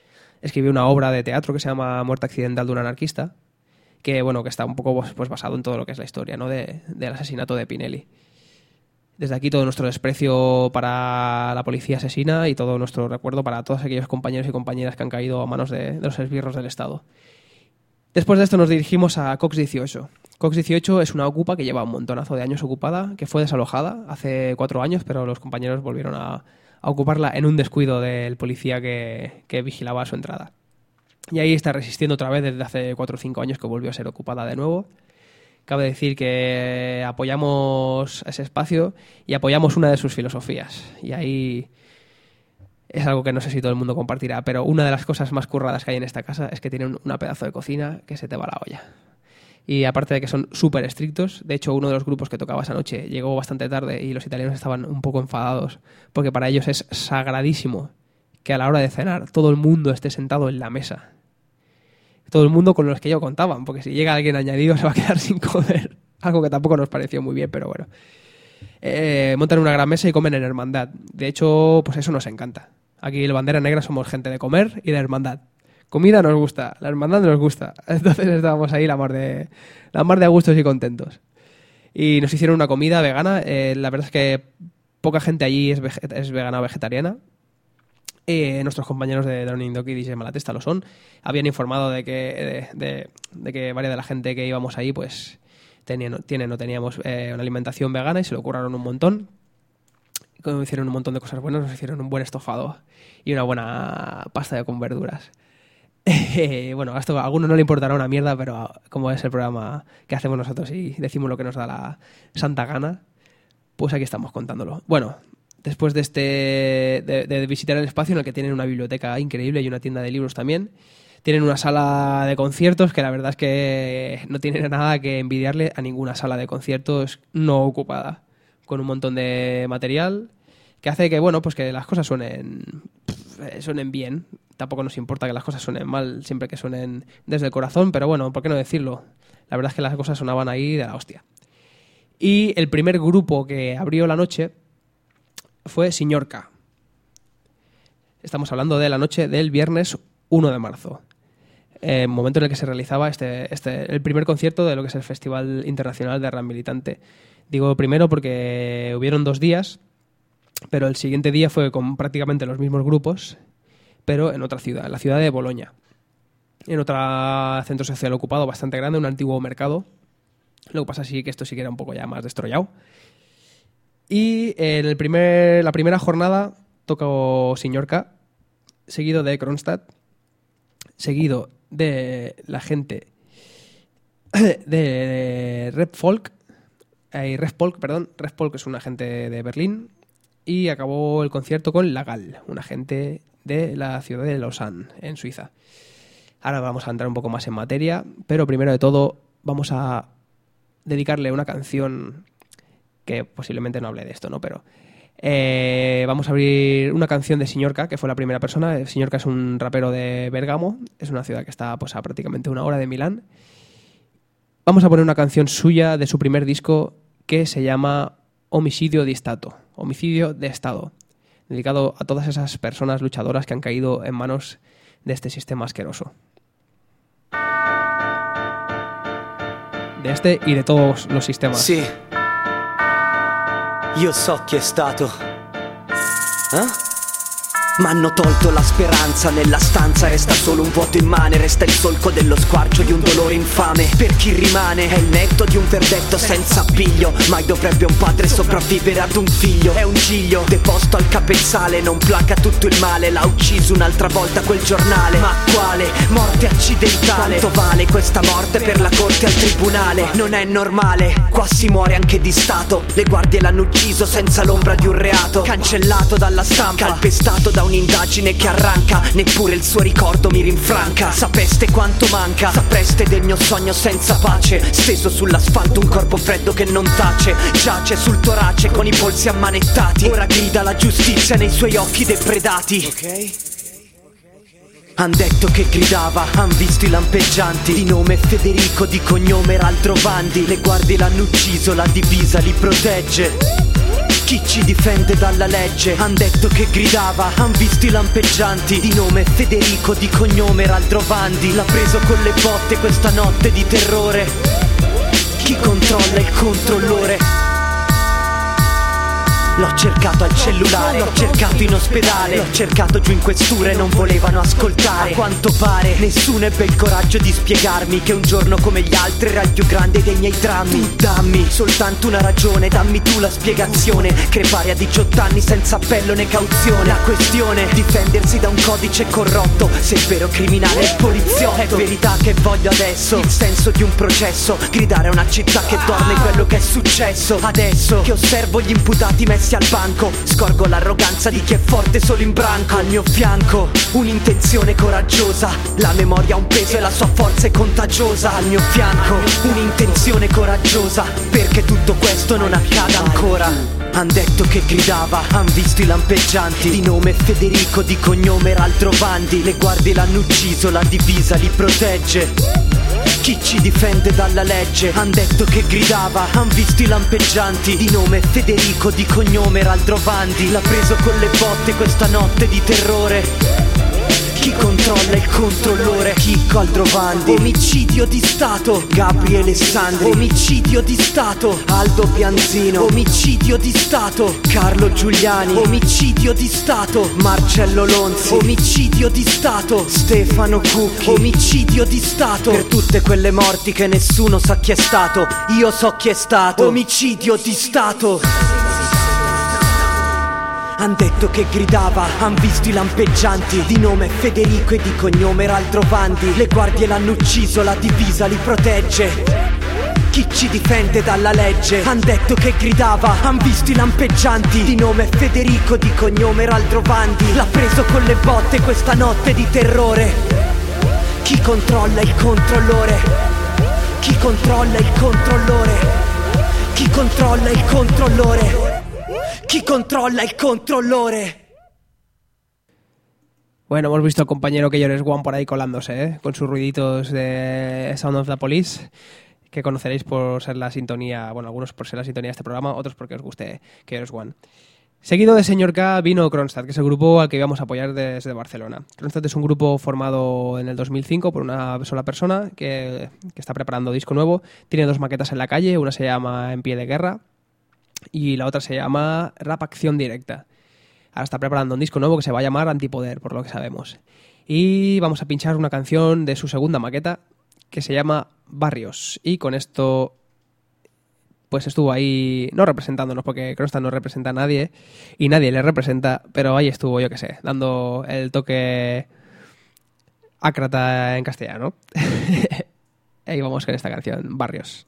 una obra de teatro que se llama Muerte accidental de un anarquista, que bueno, que está un poco pues basado en todo lo que es la historia, ¿no? del asesinato de Pinelli. Desde aquí todo nuestro desprecio para la policía asesina y todo nuestro recuerdo para todos aquellos compañeros y compañeras que han caído a manos de los esbirros del Estado. Después de esto nos dirigimos a Cox 18. Cox 18 es una ocupa que lleva un montonazo de años ocupada, que fue desalojada hace 4 años, pero los compañeros volvieron a ocuparla en un descuido del policía que vigilaba su entrada. Y ahí está resistiendo otra vez desde hace 4 o 5 años que volvió a ser ocupada de nuevo. Cabe decir que apoyamos ese espacio y apoyamos una de sus filosofías. Y ahí es algo que no sé si todo el mundo compartirá, pero una de las cosas más curradas que hay en esta casa es que tienen una pedazo de cocina que se te va la olla. Y aparte de que son súper estrictos, de hecho uno de los grupos que tocaba esa noche llegó bastante tarde y los italianos estaban un poco enfadados porque para ellos es sagradísimo que a la hora de cenar todo el mundo esté sentado en la mesa. Todo el mundo con los que ellos contaban, porque si llega alguien añadido se va a quedar sin comer. Algo que tampoco nos pareció muy bien, pero bueno. Montan una gran mesa y comen en hermandad. De hecho, pues eso nos encanta. Aquí en Bandera Negra somos gente de comer y de hermandad. Comida nos gusta, la hermandad nos gusta. Entonces estábamos ahí la mar de a gustos y contentos. Y nos hicieron una comida vegana. La verdad es que poca gente allí es vegana o vegetariana. Nuestros compañeros de Drowning Dog y DJ Malatesta lo son. Habían informado de que varias de la gente que íbamos ahí pues teníamos una alimentación vegana y se lo curraron un montón. Como hicieron un montón de cosas buenas, nos hicieron un buen estofado y una buena pasta con verduras. Bueno, esto a algunos no le importará una mierda, pero como es el programa que hacemos nosotros y decimos lo que nos da la santa gana, pues aquí estamos contándolo. Bueno, después de visitar el espacio en el que tienen una biblioteca increíble y una tienda de libros también, tienen una sala de conciertos que la verdad es que no tiene nada que envidiarle a ninguna sala de conciertos no ocupada, con un montón de material que hace que, bueno, pues que las cosas suenen bien. Tampoco nos importa que las cosas suenen mal, siempre que suenen desde el corazón, pero bueno, ¿por qué no decirlo? La verdad es que las cosas sonaban ahí de la hostia. Y el primer grupo que abrió la noche fue Señor K. Estamos hablando de la noche del viernes 1 de marzo, momento en el que se realizaba el primer concierto de lo que es el Festival Internacional de Rap Militante. Digo primero porque hubieron 2 días, pero el siguiente día fue con prácticamente los mismos grupos, pero en otra ciudad, en la ciudad de Boloña, en otro centro social ocupado bastante grande, un antiguo mercado. Lo que pasa es que esto sí que era un poco ya más destrollado. Y en la primera jornada tocó Señor K, seguido de Kronstadt, seguido de la gente de Red Folk, es una gente de Berlín, y acabó el concierto con Lagal, una gente de la ciudad de Lausanne, en Suiza. Ahora vamos a entrar un poco más en materia, pero primero de todo vamos a dedicarle una canción que posiblemente no hable de esto, ¿no? Pero vamos a abrir una canción de Señor K, que fue la primera persona. Señor K es un rapero de Bergamo, es una ciudad que está pues, a prácticamente 1 hora de Milán. Vamos a poner una canción suya de su primer disco que se llama Homicidio di Stato, Homicidio de Estado, dedicado a todas esas personas luchadoras que han caído en manos de este sistema asqueroso. De este y de todos los sistemas. Sì, io so chi è stato. M'hanno tolto la speranza, nella stanza resta solo un vuoto immane. Resta il solco dello squarcio di un dolore infame. Per chi rimane è il netto di un verdetto senza appiglio. Mai dovrebbe un padre sopravvivere ad un figlio. È un ciglio deposto al capezzale, non placa tutto il male. L'ha ucciso un'altra volta quel giornale. Ma quale morte accidentale? Quanto vale questa morte per la corte al tribunale? Non è normale, qua si muore anche di stato. Le guardie l'hanno ucciso senza l'ombra di un reato. Cancellato dalla stampa, calpestato da un'indagine che arranca. Neppure il suo ricordo mi rinfranca. Sapeste quanto manca, sapreste del mio sogno senza pace. Steso sull'asfalto un corpo freddo che non tace. Giace sul torace con i polsi ammanettati. Ora grida la giustizia nei suoi occhi depredati. Han detto che gridava, han visto i lampeggianti. Di nome Federico, di cognome Raldrovandi. Le guardie l'hanno ucciso, la divisa li protegge. Chi ci difende dalla legge? Han detto che gridava, han visto i lampeggianti. Di nome Federico, di cognome Raldrovandi. L'ha preso con le botte questa notte di terrore. Chi controlla il controllore? L'ho cercato al cellulare, l'ho cercato in ospedale, l'ho cercato giù in questure, non volevano ascoltare. A quanto pare nessuno ebbe il coraggio di spiegarmi che un giorno come gli altri era il più grande dei miei drammi. Tu dammi soltanto una ragione, dammi tu la spiegazione. Crepare a 18 anni senza appello né cauzione. La questione, difendersi da un codice corrotto. Se il vero criminale è il poliziotto. È verità che voglio adesso, il senso di un processo. Gridare a una città che dorme quello che è successo. Adesso che osservo gli imputati messi al banco, scorgo l'arroganza di chi è forte solo in branco. Al mio fianco un'intenzione coraggiosa. La memoria ha un peso e la sua forza è contagiosa. Al mio fianco un'intenzione coraggiosa, perché tutto questo non accada ancora. Han detto che gridava, han visto i lampeggianti. Di nome Federico, di cognome Raldrovandi. Le guardie l'hanno ucciso, la divisa li protegge. Chi ci difende dalla legge? Han detto che gridava, han visto i lampeggianti. Di nome Federico, di cognome Raldrovandi. L'ha preso con le botte questa notte di terrore. Chi controlla il controllore? Chicco Aldrovandi. Omicidio di Stato, Gabriele Sandri. Omicidio di Stato, Aldo Bianzino. Omicidio di Stato, Carlo Giuliani. Omicidio di Stato, Marcello Lonzi. Omicidio di Stato, Stefano Cucchi. Omicidio di Stato, per tutte quelle morti che nessuno sa chi è stato. Io so chi è stato. Omicidio di Stato. Han detto che gridava, han visto i lampeggianti. Di nome Federico e di cognome Raldrovandi. Le guardie l'hanno ucciso, la divisa li protegge. Chi ci difende dalla legge? Han detto che gridava, han visto i lampeggianti. Di nome Federico, di cognome Raldrovandi. L'ha preso con le botte questa notte di terrore. Chi controlla il controllore? Chi controlla il controllore? Chi controlla il controllore? Chi controlla il controllore? Bueno, hemos visto al compañero KRS-One por ahí colándose, con sus ruiditos de Sound of the Police, que conoceréis por ser la sintonía, bueno, algunos por ser la sintonía de este programa, otros porque os guste KRS-One. Seguido de Señor K vino Kronstadt, que es el grupo al que íbamos a apoyar desde Barcelona. Kronstadt es un grupo formado en el 2005 por una sola persona que está preparando disco nuevo. Tiene 2 maquetas en la calle, una se llama En pie de guerra y la otra se llama Rap Acción Directa. Ahora está preparando un disco nuevo que se va a llamar Antipoder, por lo que sabemos. Y vamos a pinchar una canción de su segunda maqueta que se llama Barrios. Y con esto pues estuvo ahí, no representándonos, porque Kronstadt no representa a nadie y nadie le representa, pero ahí estuvo, yo qué sé, dando el toque ácrata en castellano. Ahí vamos con esta canción, Barrios.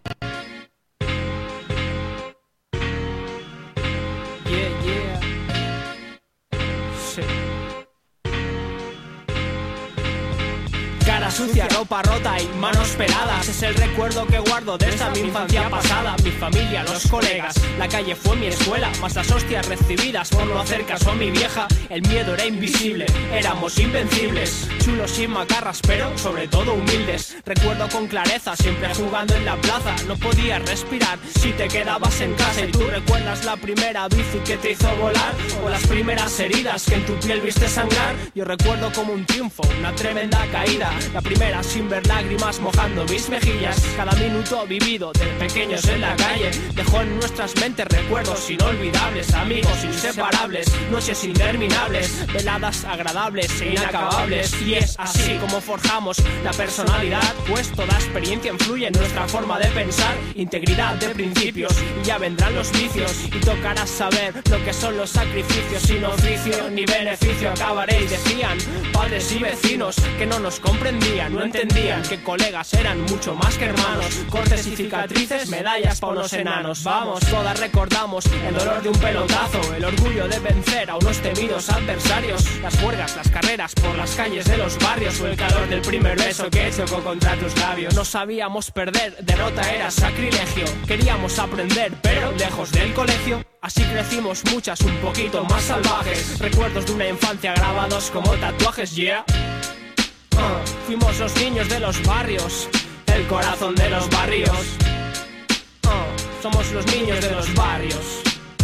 Cara sucia, ropa rota y manos peladas. Es el recuerdo que guardo de esa mi infancia pasada. Mi familia, los colegas, la calle fue mi escuela. Más las hostias recibidas por no hacer caso a mi vieja. El miedo era invisible, éramos invencibles. Chulos sin macarras, pero sobre todo humildes. Recuerdo con clareza, siempre jugando en la plaza. No podías respirar si te quedabas en casa. Y tú recuerdas la primera bici que te hizo volar, o las primeras heridas que en tu piel viste sangrar. Yo recuerdo como un triunfo, una tremenda caída. La primera sin ver lágrimas mojando mis mejillas. Cada minuto vivido de pequeños en la calle dejó en nuestras mentes recuerdos inolvidables, amigos inseparables, noches interminables, veladas agradables e inacabables. Y es así como forjamos la personalidad, pues toda experiencia influye en nuestra forma de pensar. Integridad de principios y ya vendrán los vicios y tocará saber lo que son los sacrificios. Sin oficio ni beneficio acabaréis, decían padres y vecinos que no nos comprendían, no entendían que colegas eran mucho más que hermanos. Cortes y cicatrices, medallas pa' unos enanos. Vamos, todas recordamos el dolor de un pelotazo, el orgullo de vencer a unos temidos adversarios, las huelgas, las carreras por las calles de los barrios o el calor del primer beso que chocó contra tus labios. No sabíamos perder, derrota era sacrilegio. Queríamos aprender, pero lejos del colegio. Así crecimos muchas un poquito más salvajes. Recuerdos de una infancia grabados como tatuajes, yeah. Fuimos los niños de los barrios, el corazón de los barrios. Somos los niños de los barrios.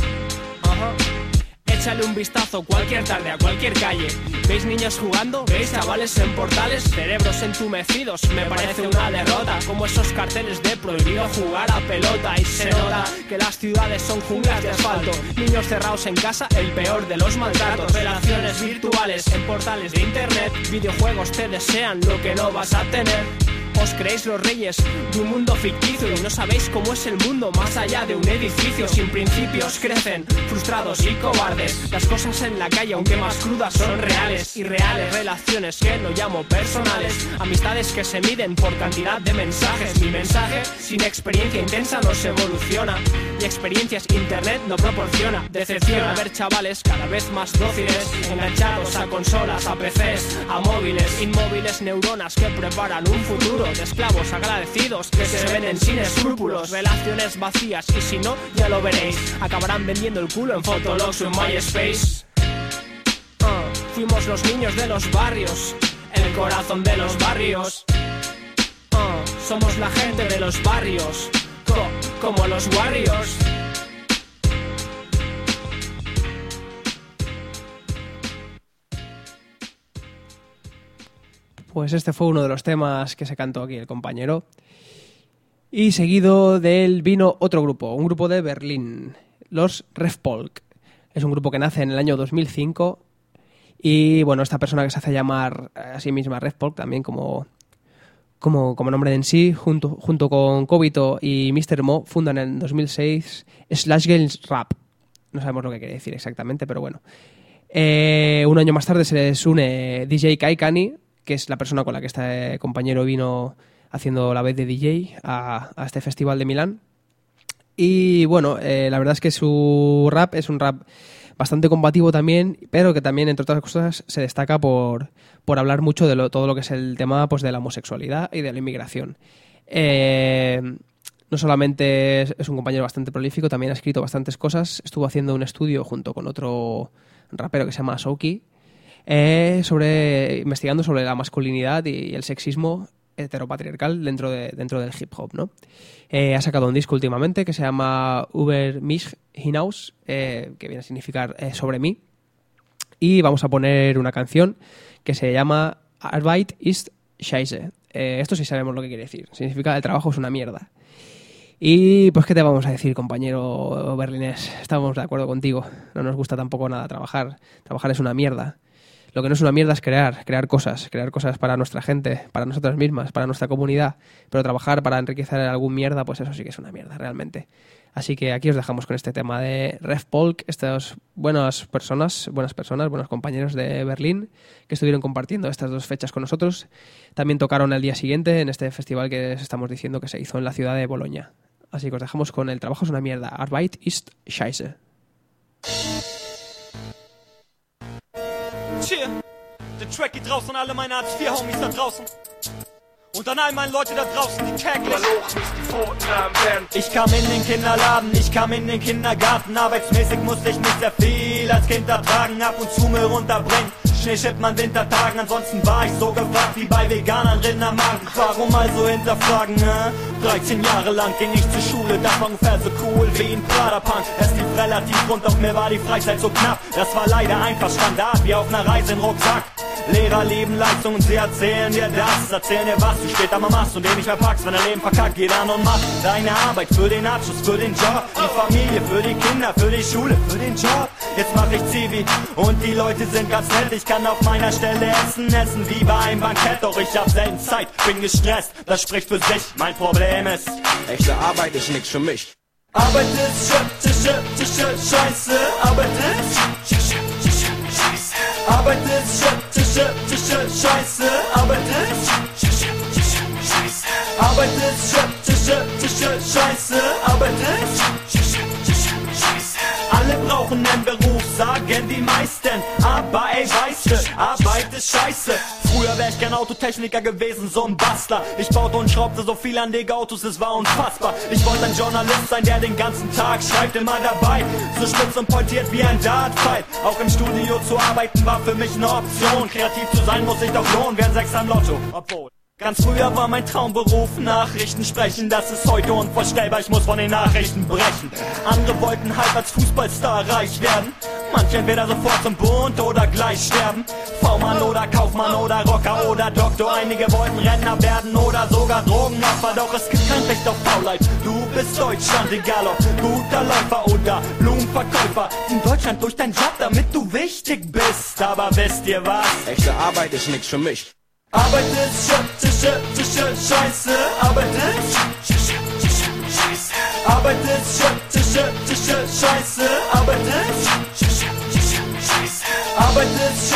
Échale un vistazo cualquier tarde a cualquier calle. ¿Veis niños jugando? ¿Veis chavales en portales? Cerebros entumecidos, me parece una derrota. Como esos carteles de prohibido jugar a pelota. Y se nota que las ciudades son junglas de asfalto. Niños cerrados en casa, el peor de los maltratos. Relaciones virtuales en portales de internet. Videojuegos te desean lo que no vas a tener. Os creéis los reyes de un mundo ficticio y no sabéis cómo es el mundo más allá de un edificio. Sin principios crecen, frustrados y cobardes. Las cosas en la calle, aunque más crudas, son reales. Irreales, relaciones que no llamo personales. Amistades que se miden por cantidad de mensajes. Mi mensaje, sin experiencia intensa, no se evoluciona. Y experiencias internet no proporciona. Decepciona ver chavales cada vez más dóciles, enganchados a consolas, a PCs, a móviles. Inmóviles neuronas que preparan un futuro de esclavos agradecidos que se venden sin escrúpulos. Relaciones vacías y si no, ya lo veréis, acabarán vendiendo el culo en Fotologs o en MySpace. Fuimos los niños de los barrios, el corazón de los barrios. Somos la gente de los barrios, como los Warriors. Pues este fue uno de los temas que se cantó aquí el compañero. Y seguido de él vino otro grupo, un grupo de Berlín, los Refpolk. Es un grupo que nace en el año 2005 y bueno, esta persona que se hace llamar a sí misma Refpolk, también como nombre en sí, junto con Kobito y Mr. Mo, fundan en 2006 Slash Games Rap. No sabemos lo que quiere decir exactamente, pero bueno. Un año más tarde se les une DJ Kaikani, que es la persona con la que este compañero vino haciendo la vez de DJ a este festival de Milán. Y bueno, la verdad es que su rap es un rap bastante combativo también, pero que también, entre otras cosas, se destaca por hablar mucho de todo lo que es el tema pues, de la homosexualidad y de la inmigración. No solamente es un compañero bastante prolífico, también ha escrito bastantes cosas. Estuvo haciendo un estudio junto con otro rapero que se llama Souki, investigando sobre la masculinidad y el sexismo heteropatriarcal dentro del hip hop, ¿no? Ha sacado un disco últimamente que se llama Über mich hinaus, que viene a significar sobre mí, y vamos a poner una canción que se llama Arbeit ist Scheiße. Esto sí sabemos lo que quiere decir, significa el trabajo es una mierda. Y pues qué te vamos a decir, compañero berlinés, estamos de acuerdo contigo, no nos gusta tampoco nada trabajar es una mierda. Lo que no es una mierda es crear cosas para nuestra gente, para nosotras mismas, para nuestra comunidad. Pero trabajar para enriquecer algún mierda, pues eso sí que es una mierda, realmente. Así que aquí os dejamos con este tema de Refpolk, estas buenos compañeros de Berlín que estuvieron compartiendo estas dos fechas con nosotros. También tocaron el día siguiente en este festival que os estamos diciendo que se hizo en la ciudad de Bolonia. Así que os dejamos con el trabajo es una mierda. Arbeit ist Scheiße. Cheer, der Track geht raus an alle meine Hartz-IV-Homies da draußen. Und an all meine Leute da draußen, die täglich Ich kam in den Kinderladen, ich kam in den Kindergarten. Arbeitsmäßig musste ich nicht sehr viel als Kind ertragen. Ab und zu Müll runterbringen, Schneeschippen an Wintertagen. Ansonsten war ich so gefragt wie bei Veganern Rindermagen. Warum also hinterfragen, ne? 13 Jahre lang ging ich zur Schule, das war ungefähr so cool wie ein Prada-Punk. Es lief relativ rund, doch mir war die Freizeit so knapp. Das war leider einfach Standard, wie auf einer Reise im Rucksack. Lehrer lieben Leistung und sie erzählen dir das. Erzählen dir, was du später mal machst und den nicht mehr packst. Wenn dein Leben verkackt, geh dann und mach deine Arbeit für den Abschluss, für den Job. Die Familie, für die Kinder, für die Schule, für den Job. Jetzt mach ich Zivi und die Leute sind ganz nett. Ich kann auf meiner Stelle essen wie bei einem Bankett. Doch ich hab selten Zeit, bin gestresst, das spricht für sich. Mein Problem ist, echte Arbeit ist nix für mich. Arbeit ist scheiße, Arbeit ist scheiße. Arbeit ist scheiße, Arbeit ist scheiße. Arbeit ist scheiße, Arbeit ist scheiße. Alle brauchen einen Beruf, sagen die meisten. Aber ey, weißt du, Arbeit ist scheiße. Früher wär ich gern Autotechniker gewesen, so ein Bastler. Ich baute und schraubte so viel an Autos, es war unfassbar. Ich wollte ein Journalist sein, der den ganzen Tag schreibt, immer dabei. So spitz und pointiert wie ein Dartpfeil. Auch im Studio zu arbeiten war für mich eine Option. Kreativ zu sein muss sich doch lohnen, wären 6 am Lotto. Obwohl ganz früher war mein Traumberuf Nachrichten sprechen, das ist heute unvorstellbar, ich muss von den Nachrichten brechen. Andere wollten halt als Fußballstar reich werden, manche entweder sofort zum Bund oder gleich sterben. V-Mann oder Kaufmann oder Rocker oder Doktor, einige wollten Rentner werden oder sogar Drogenopfer. Doch es gibt kein Recht auf Faulheit, du bist Deutschland, egal ob guter Läufer oder Blumenverkäufer. In Deutschland durch deinen Job, damit du wichtig bist, aber wisst ihr was? Echte Arbeit ist nix für mich. Arbeit ist scheiße, Arbeit ist scheiße. Arbeit ist scheiße, Arbeit ist scheiße. Arbeit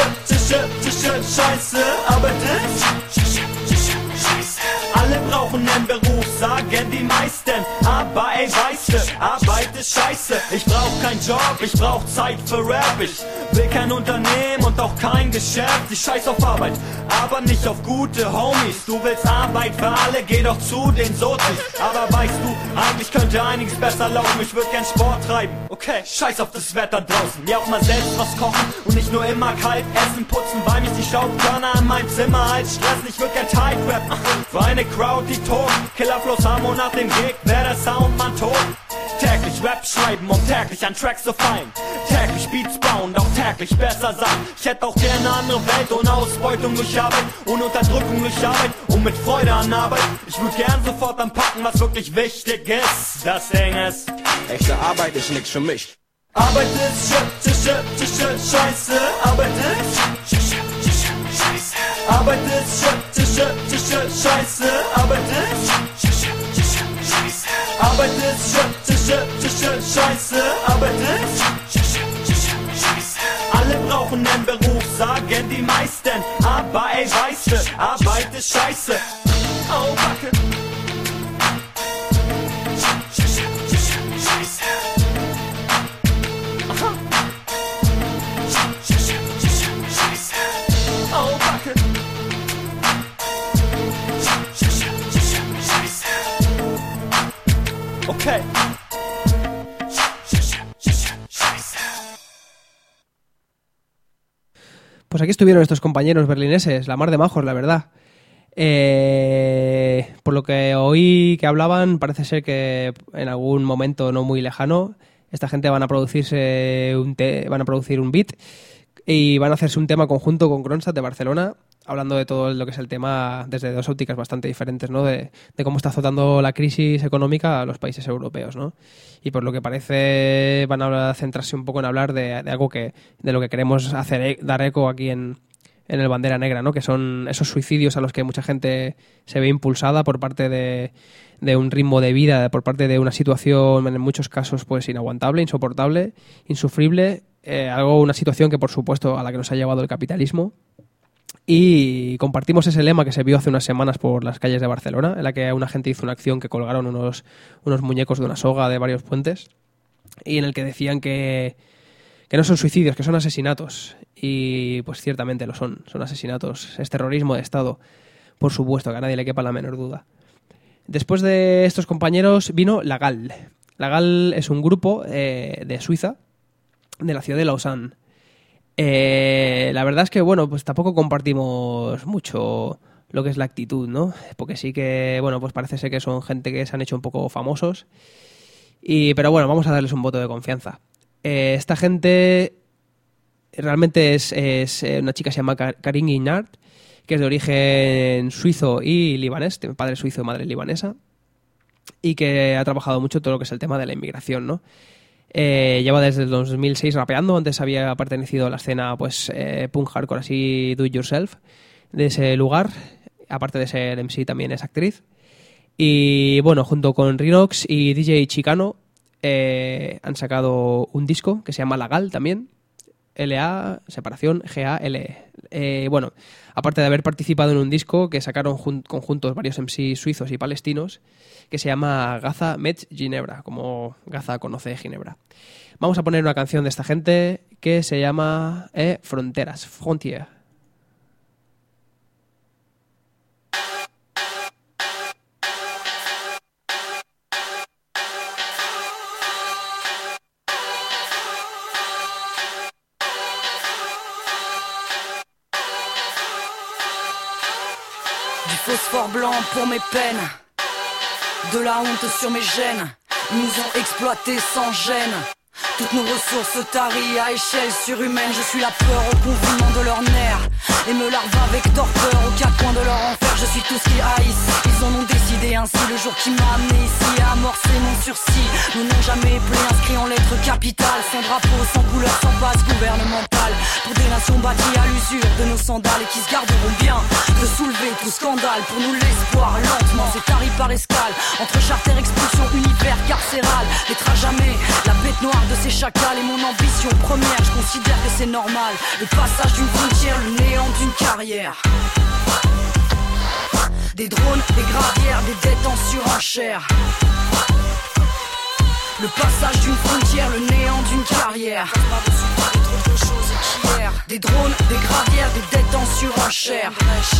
ist scheiße, Arbeit ist scheiße. Alle brauchen einen Beruf, sagen die meisten. Aber ey, weißt du, Arbeit ist scheiße. Ich brauch keinen Job, ich brauch Zeit für Rap. Ich will kein Unternehmen und auch kein Geschäft. Ich scheiß auf Arbeit, aber nicht auf gute Homies. Du willst Arbeit für alle, geh doch zu den Sozis. Aber weißt du, eigentlich könnte einiges besser laufen. Ich würd gern Sport treiben, okay, scheiß auf das Wetter draußen. Mir auch mal selbst was kochen und nicht nur immer kalt essen, putzen, weil mich die Staubkörner in meinem Zimmer halt stressen. Ich würd gern Tight Rap für eine Crowd, die tot. Killerflows haben und nach dem Gig wär der Soundmann tot. Täglich Rap schreiben, um täglich an Tracks zu fallen. Täglich Beats bauen, doch täglich besser sein. Ich hätte auch gerne eine andere Welt ohne Ausbeutung durch Arbeit, ohne Unterdrückung durch Arbeit und mit Freude an Arbeit. Ich würde gern sofort anpacken, was wirklich wichtig ist. Das Ding ist, echte Arbeit ist nix für mich. Arbeit ist scheiße, Arbeit ist scheiße. Arbeit ist scheiße, Arbeit ist scheiße. Arbeit ist scheiße, Arbeit ist scheiße. Alle brauchen einen Beruf, sagen die meisten. Aber ey, weißt du, Arbeit ist scheiße. Oh, Backe. Scheiße. Aha. Scheiße. Oh, Backe. Okay. Pues aquí estuvieron estos compañeros berlineses, la mar de majos, la verdad. Por lo que oí que hablaban, parece ser que en algún momento no muy lejano, esta gente van a producir un beat y van a hacerse un tema conjunto con Kronstadt de Barcelona, hablando de todo lo que es el tema desde dos ópticas bastante diferentes, ¿no? De cómo está azotando la crisis económica a los países europeos, ¿no? Y por lo que parece van a centrarse un poco en hablar de algo de lo que queremos dar eco aquí en el Bandera Negra, ¿no? Que son esos suicidios a los que mucha gente se ve impulsada por parte de un ritmo de vida, por parte de una situación en muchos casos pues inaguantable, insoportable, insufrible, una situación que por supuesto a la que nos ha llevado el capitalismo. Y compartimos ese lema que se vio hace unas semanas por las calles de Barcelona, en la que una gente hizo una acción que colgaron unos muñecos de una soga de varios puentes y en el que decían que no son suicidios, que son asesinatos. Y pues ciertamente lo son asesinatos, es terrorismo de Estado, por supuesto, que a nadie le quepa la menor duda. Después de estos compañeros vino La Gal. La Gal es un grupo de Suiza, de la ciudad de Lausanne. La verdad es que, bueno, pues tampoco compartimos mucho lo que es la actitud, ¿no? Porque sí que, bueno, pues parece ser que son gente que se han hecho un poco famosos. Pero bueno, vamos a darles un voto de confianza. Esta gente realmente es una chica que se llama Karin Guignard, que es de origen suizo y libanés, tiene padre suizo y madre libanesa, y que ha trabajado mucho todo lo que es el tema de la inmigración, ¿no? Lleva desde el 2006 rapeando. Antes había pertenecido a la escena pues punk hardcore, así do it yourself, de ese lugar. Aparte de ser MC, también es actriz. Y bueno, junto con Rinox y DJ Chicano han sacado un disco que se llama Lagal también. L-A, separación, G-A-L-E. Bueno, aparte de haber participado en un disco que sacaron conjuntos varios MC suizos y palestinos, que se llama Gaza Met Ginebra, como Gaza conoce Ginebra. Vamos a poner una canción de esta gente que se llama Fronteras, Frontier. Phosphore blanc pour mes peines, de la honte sur mes gènes. Ils nous ont exploités sans gêne. Toutes nos ressources taries à échelle surhumaine. Je suis la peur au confinement de leurs nerfs et me larve avec torpeur aux quatre coins de leur enfer. Je suis tout ce qu'ils haïssent. Ils en ont décidé ainsi le jour qui m'a amené ici à amorcer mon sursis. Nous n'ont jamais appelé inscrits en lettres capitales, sans drapeau, sans couleur, sans passe gouvernementale. Pour des nations bâties à l'usure de nos sandales et qui se garderont bien de soulever tout scandale. Pour nous l'espoir lentement c'est tari par escale. Entre charter, expulsion, univers carcéral. N'être jamais la bête noire de ces chacals. Et mon ambition première, je considère que c'est normal. Le passage d'une frontière, le néant d'une carrière. Des drones, des gravières, des dettes en surenchère. Le passage d'une frontière, le néant d'une carrière. Des drones, des gravières, des dettes en surenchère.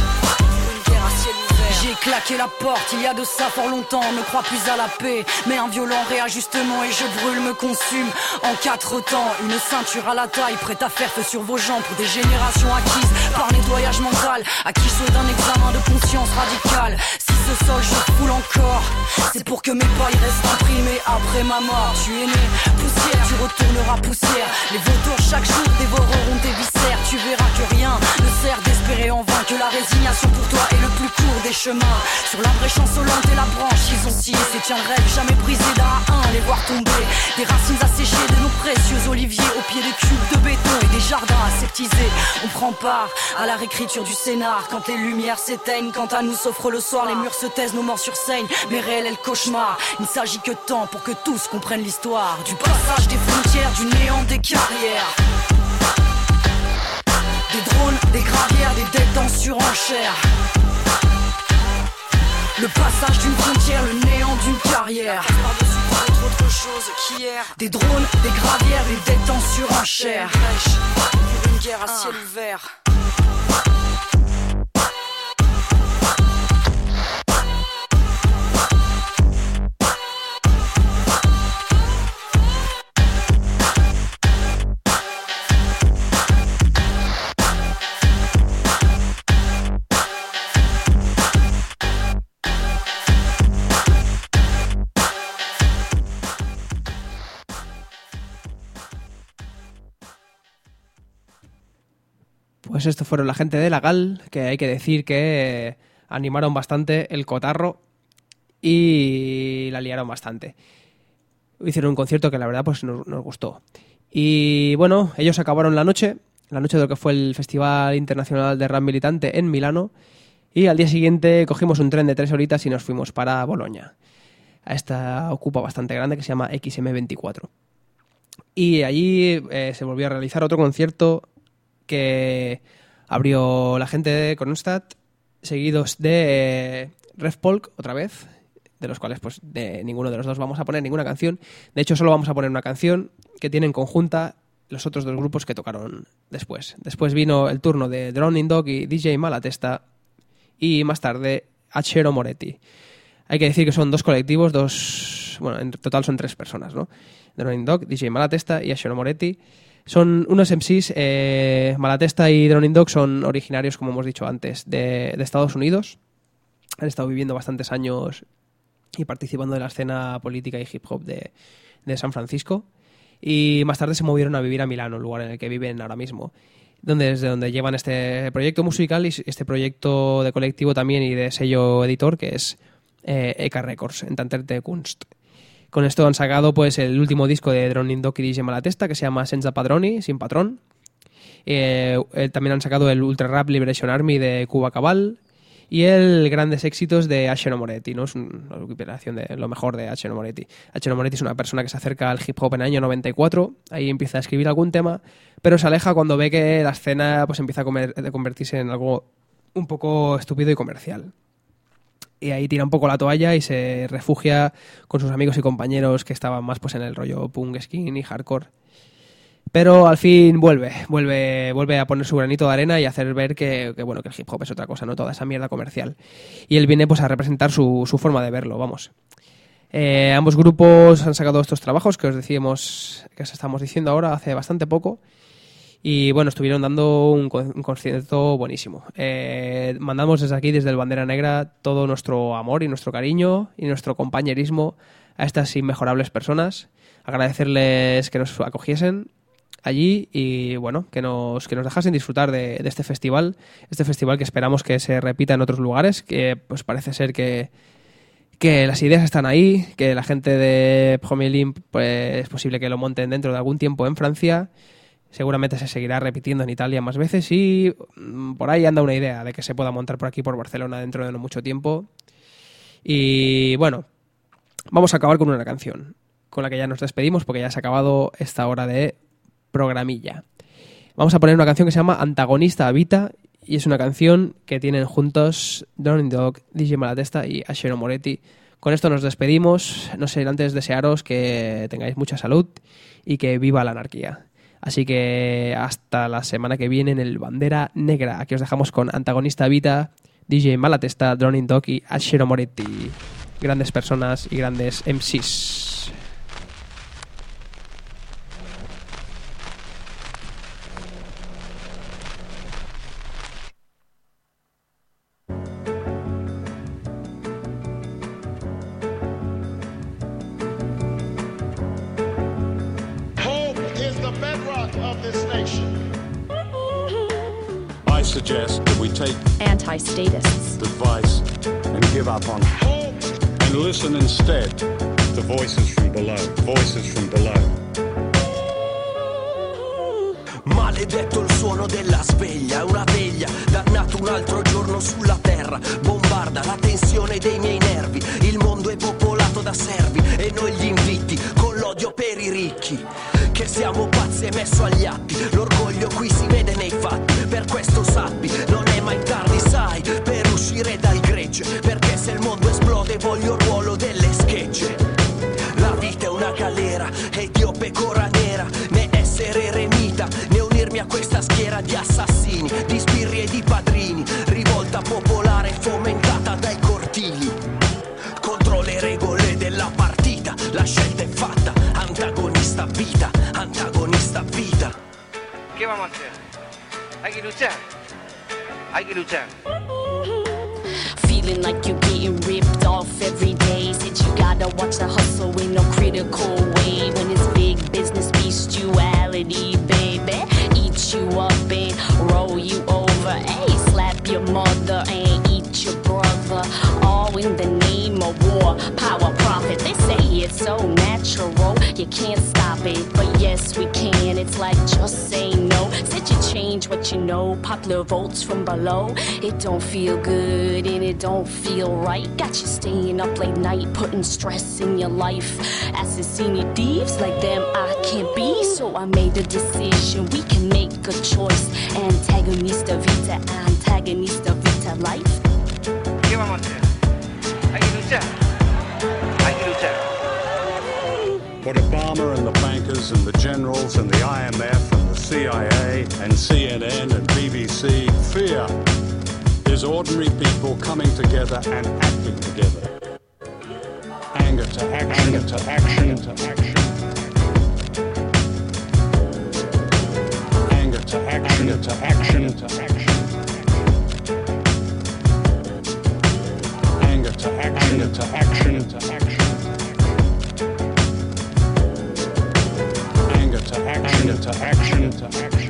J'ai claqué la porte, il y a de ça fort longtemps. Ne crois plus à la paix, mais un violent réajustement. Et je brûle, me consume en 4 temps. Une ceinture à la taille, prête à faire feu sur vos jambes. Pour des générations acquises par nettoyage mental, à qui je souhaite un examen de conscience radicale. Si ce sol je foule encore, c'est pour que mes pailles restent imprimées après ma mort. Tu es né poussière, tu retourneras poussière. Les vautours chaque jour dévoreront tes viscères. Tu verras que rien ne sert d'espérer en vain, que la résignation pour toi est le plus court des chemins. Sur la brèche insolente et la branche, ils ont scié. C'est un rêve jamais brisé d'un à un, les voir tomber. Des racines asséchées de nos précieux oliviers, au pied des cubes de béton et des jardins aseptisés. On prend part à la réécriture du scénar. Quand les lumières s'éteignent, quand à nous s'offre le soir, les murs se taisent, nos morts sursaignent. Mais réel est le cauchemar. Il ne s'agit que de temps pour que tous comprennent l'histoire du passage des frontières, du néant des carrières. Des drones, des gravières, des dettes en surenchère. Le passage d'une frontière, le néant d'une carrière. Par-dessus autre chose qu'hier. Des drones, des gravières, des dettes en surenchère. Pour une guerre à ciel ouvert. Pues esto fueron la gente de Lagal, que hay que decir que animaron bastante el cotarro y la liaron bastante. Hicieron un concierto que la verdad pues nos gustó. Y bueno, ellos acabaron la noche de lo que fue el Festival Internacional de Rap Militante en Milano, y al día siguiente cogimos un tren de 3 horitas y nos fuimos para Bolonia, a esta ocupa bastante grande que se llama XM24. Y allí se volvió a realizar otro concierto que abrió la gente de Kronstadt, seguidos de Rev Polk otra vez, de los cuales pues de ninguno de los dos vamos a poner ninguna canción. De hecho solo vamos a poner una canción que tienen conjunta los otros dos grupos que tocaron después. Después vino el turno de Drowning Dog y DJ Malatesta, y más tarde Ashero Moretti. Hay que decir que son dos colectivos, bueno, en total son 3 personas, ¿no? Drowning Dog, DJ Malatesta y Ashero Moretti. Son unos MCs, Malatesta y Drowning Dog son originarios, como hemos dicho antes, de Estados Unidos. Han estado viviendo bastantes años y participando de la escena política y hip hop de San Francisco. y más tarde se movieron a vivir a Milano, el lugar en el que viven ahora mismo, desde donde llevan este proyecto musical y este proyecto de colectivo también y de sello editor que es Eka Records, Entente Kunst. Con esto han sacado pues el último disco de Dronin Dog y DJ Malatesta, que se llama Senza Padroni, sin patrón. También han sacado el Ultra Rap Liberation Army de Cuba Cabal y el Grandes Éxitos de Aceno Moretti, ¿no? Es una recuperación de lo mejor de Aceno Moretti. Aceno Moretti es una persona que se acerca al hip hop en el año 94, ahí empieza a escribir algún tema, pero se aleja cuando ve que la escena pues empieza a convertirse en algo un poco estúpido y comercial. Y ahí tira un poco la toalla y se refugia con sus amigos y compañeros que estaban más pues en el rollo punk, skin y hardcore. Pero al fin vuelve a poner su granito de arena y hacer ver que el hip hop es otra cosa, no toda esa mierda comercial. Y él viene pues a representar su forma de verlo, vamos. Ambos grupos han sacado estos trabajos que os estamos diciendo ahora hace bastante poco. Y bueno, estuvieron dando un concierto buenísimo. Mandamos desde aquí, desde el Bandera Negra, todo nuestro amor y nuestro cariño y nuestro compañerismo a estas inmejorables personas. Agradecerles que nos acogiesen allí y bueno, que nos dejasen disfrutar de este festival que esperamos que se repita en otros lugares, que pues parece ser que las ideas están ahí, que la gente de Promelin pues es posible que lo monten dentro de algún tiempo en Francia, seguramente se seguirá repitiendo en Italia más veces y por ahí anda una idea de que se pueda montar por aquí por Barcelona dentro de no mucho tiempo. Y bueno, vamos a acabar con una canción con la que ya nos despedimos porque ya se ha acabado esta hora de programilla. Vamos a poner una canción que se llama Antagonista Habita y es una canción que tienen juntos Dronin Dog, DJ Malatesta y Aceno Moretti. Con esto nos despedimos, no sé, antes desearos que tengáis mucha salud y que viva la anarquía. Así que hasta la semana que viene en el Bandera Negra. Aquí os dejamos con Antagonista Habita, DJ Malatesta, Dronin Dog y Aceno Moretti. Grandes personas y grandes MCs. I suggest that we take anti-statists advice and give up on hope and listen instead to voices from below. Voices from below. Maledetto il suono della sveglia, è una veglia, dannato un altro giorno sulla terra, bombarda la tensione dei miei nervi, il mondo è popolato da servi e noi gli invitti, con l'odio per i ricchi, che siamo pazzi e messo agli atti, l'orgoglio qui si vede nei fatti, per questo sappi, non è mai tardi sai, per uscire dal gregge, perché se il mondo esplode voglio il ruolo delle schegge, la vita è una galera ed io pecora nera, né essere eremita, né unirmi a questa schiera di assassini, di sbirri e di padrini, rivolta popolare fomentata dai cortili, contro le regole della partita, la scelta è fatta, antagonista vita, antagonista vita. ¿Qué vamos a hacer? Hay que luchar, hay que luchar. Feeling like you're getting ripped off every day. Said you gotta watch the hustle in no critical way. When it's big business bestiality, baby. Eat you up and roll you over. Hey, slap your mother and eat your brother. All in the name of war, power, profit. They say it's so natural, you can't stop it. But yes, we can, it's like just say no. Said you change what you know, popular votes from below. It don't feel good and it don't feel right. Got you staying up late night, putting stress in your life. Assassini thieves like them I can't be. So I made a decision, we can make a choice. Antagonista vita, antagonista vita life. ¿Qué vamos a hacer? Hay que luchar, hay que luchar. What Obama and the bankers and the generals and the IMF and the CIA and CNN and BBC fear is ordinary people coming together and acting together. Anger to action, anger to action, to action. Anger to action, anger to action, to action. Anger to action, anger to action, to action. to action, to action.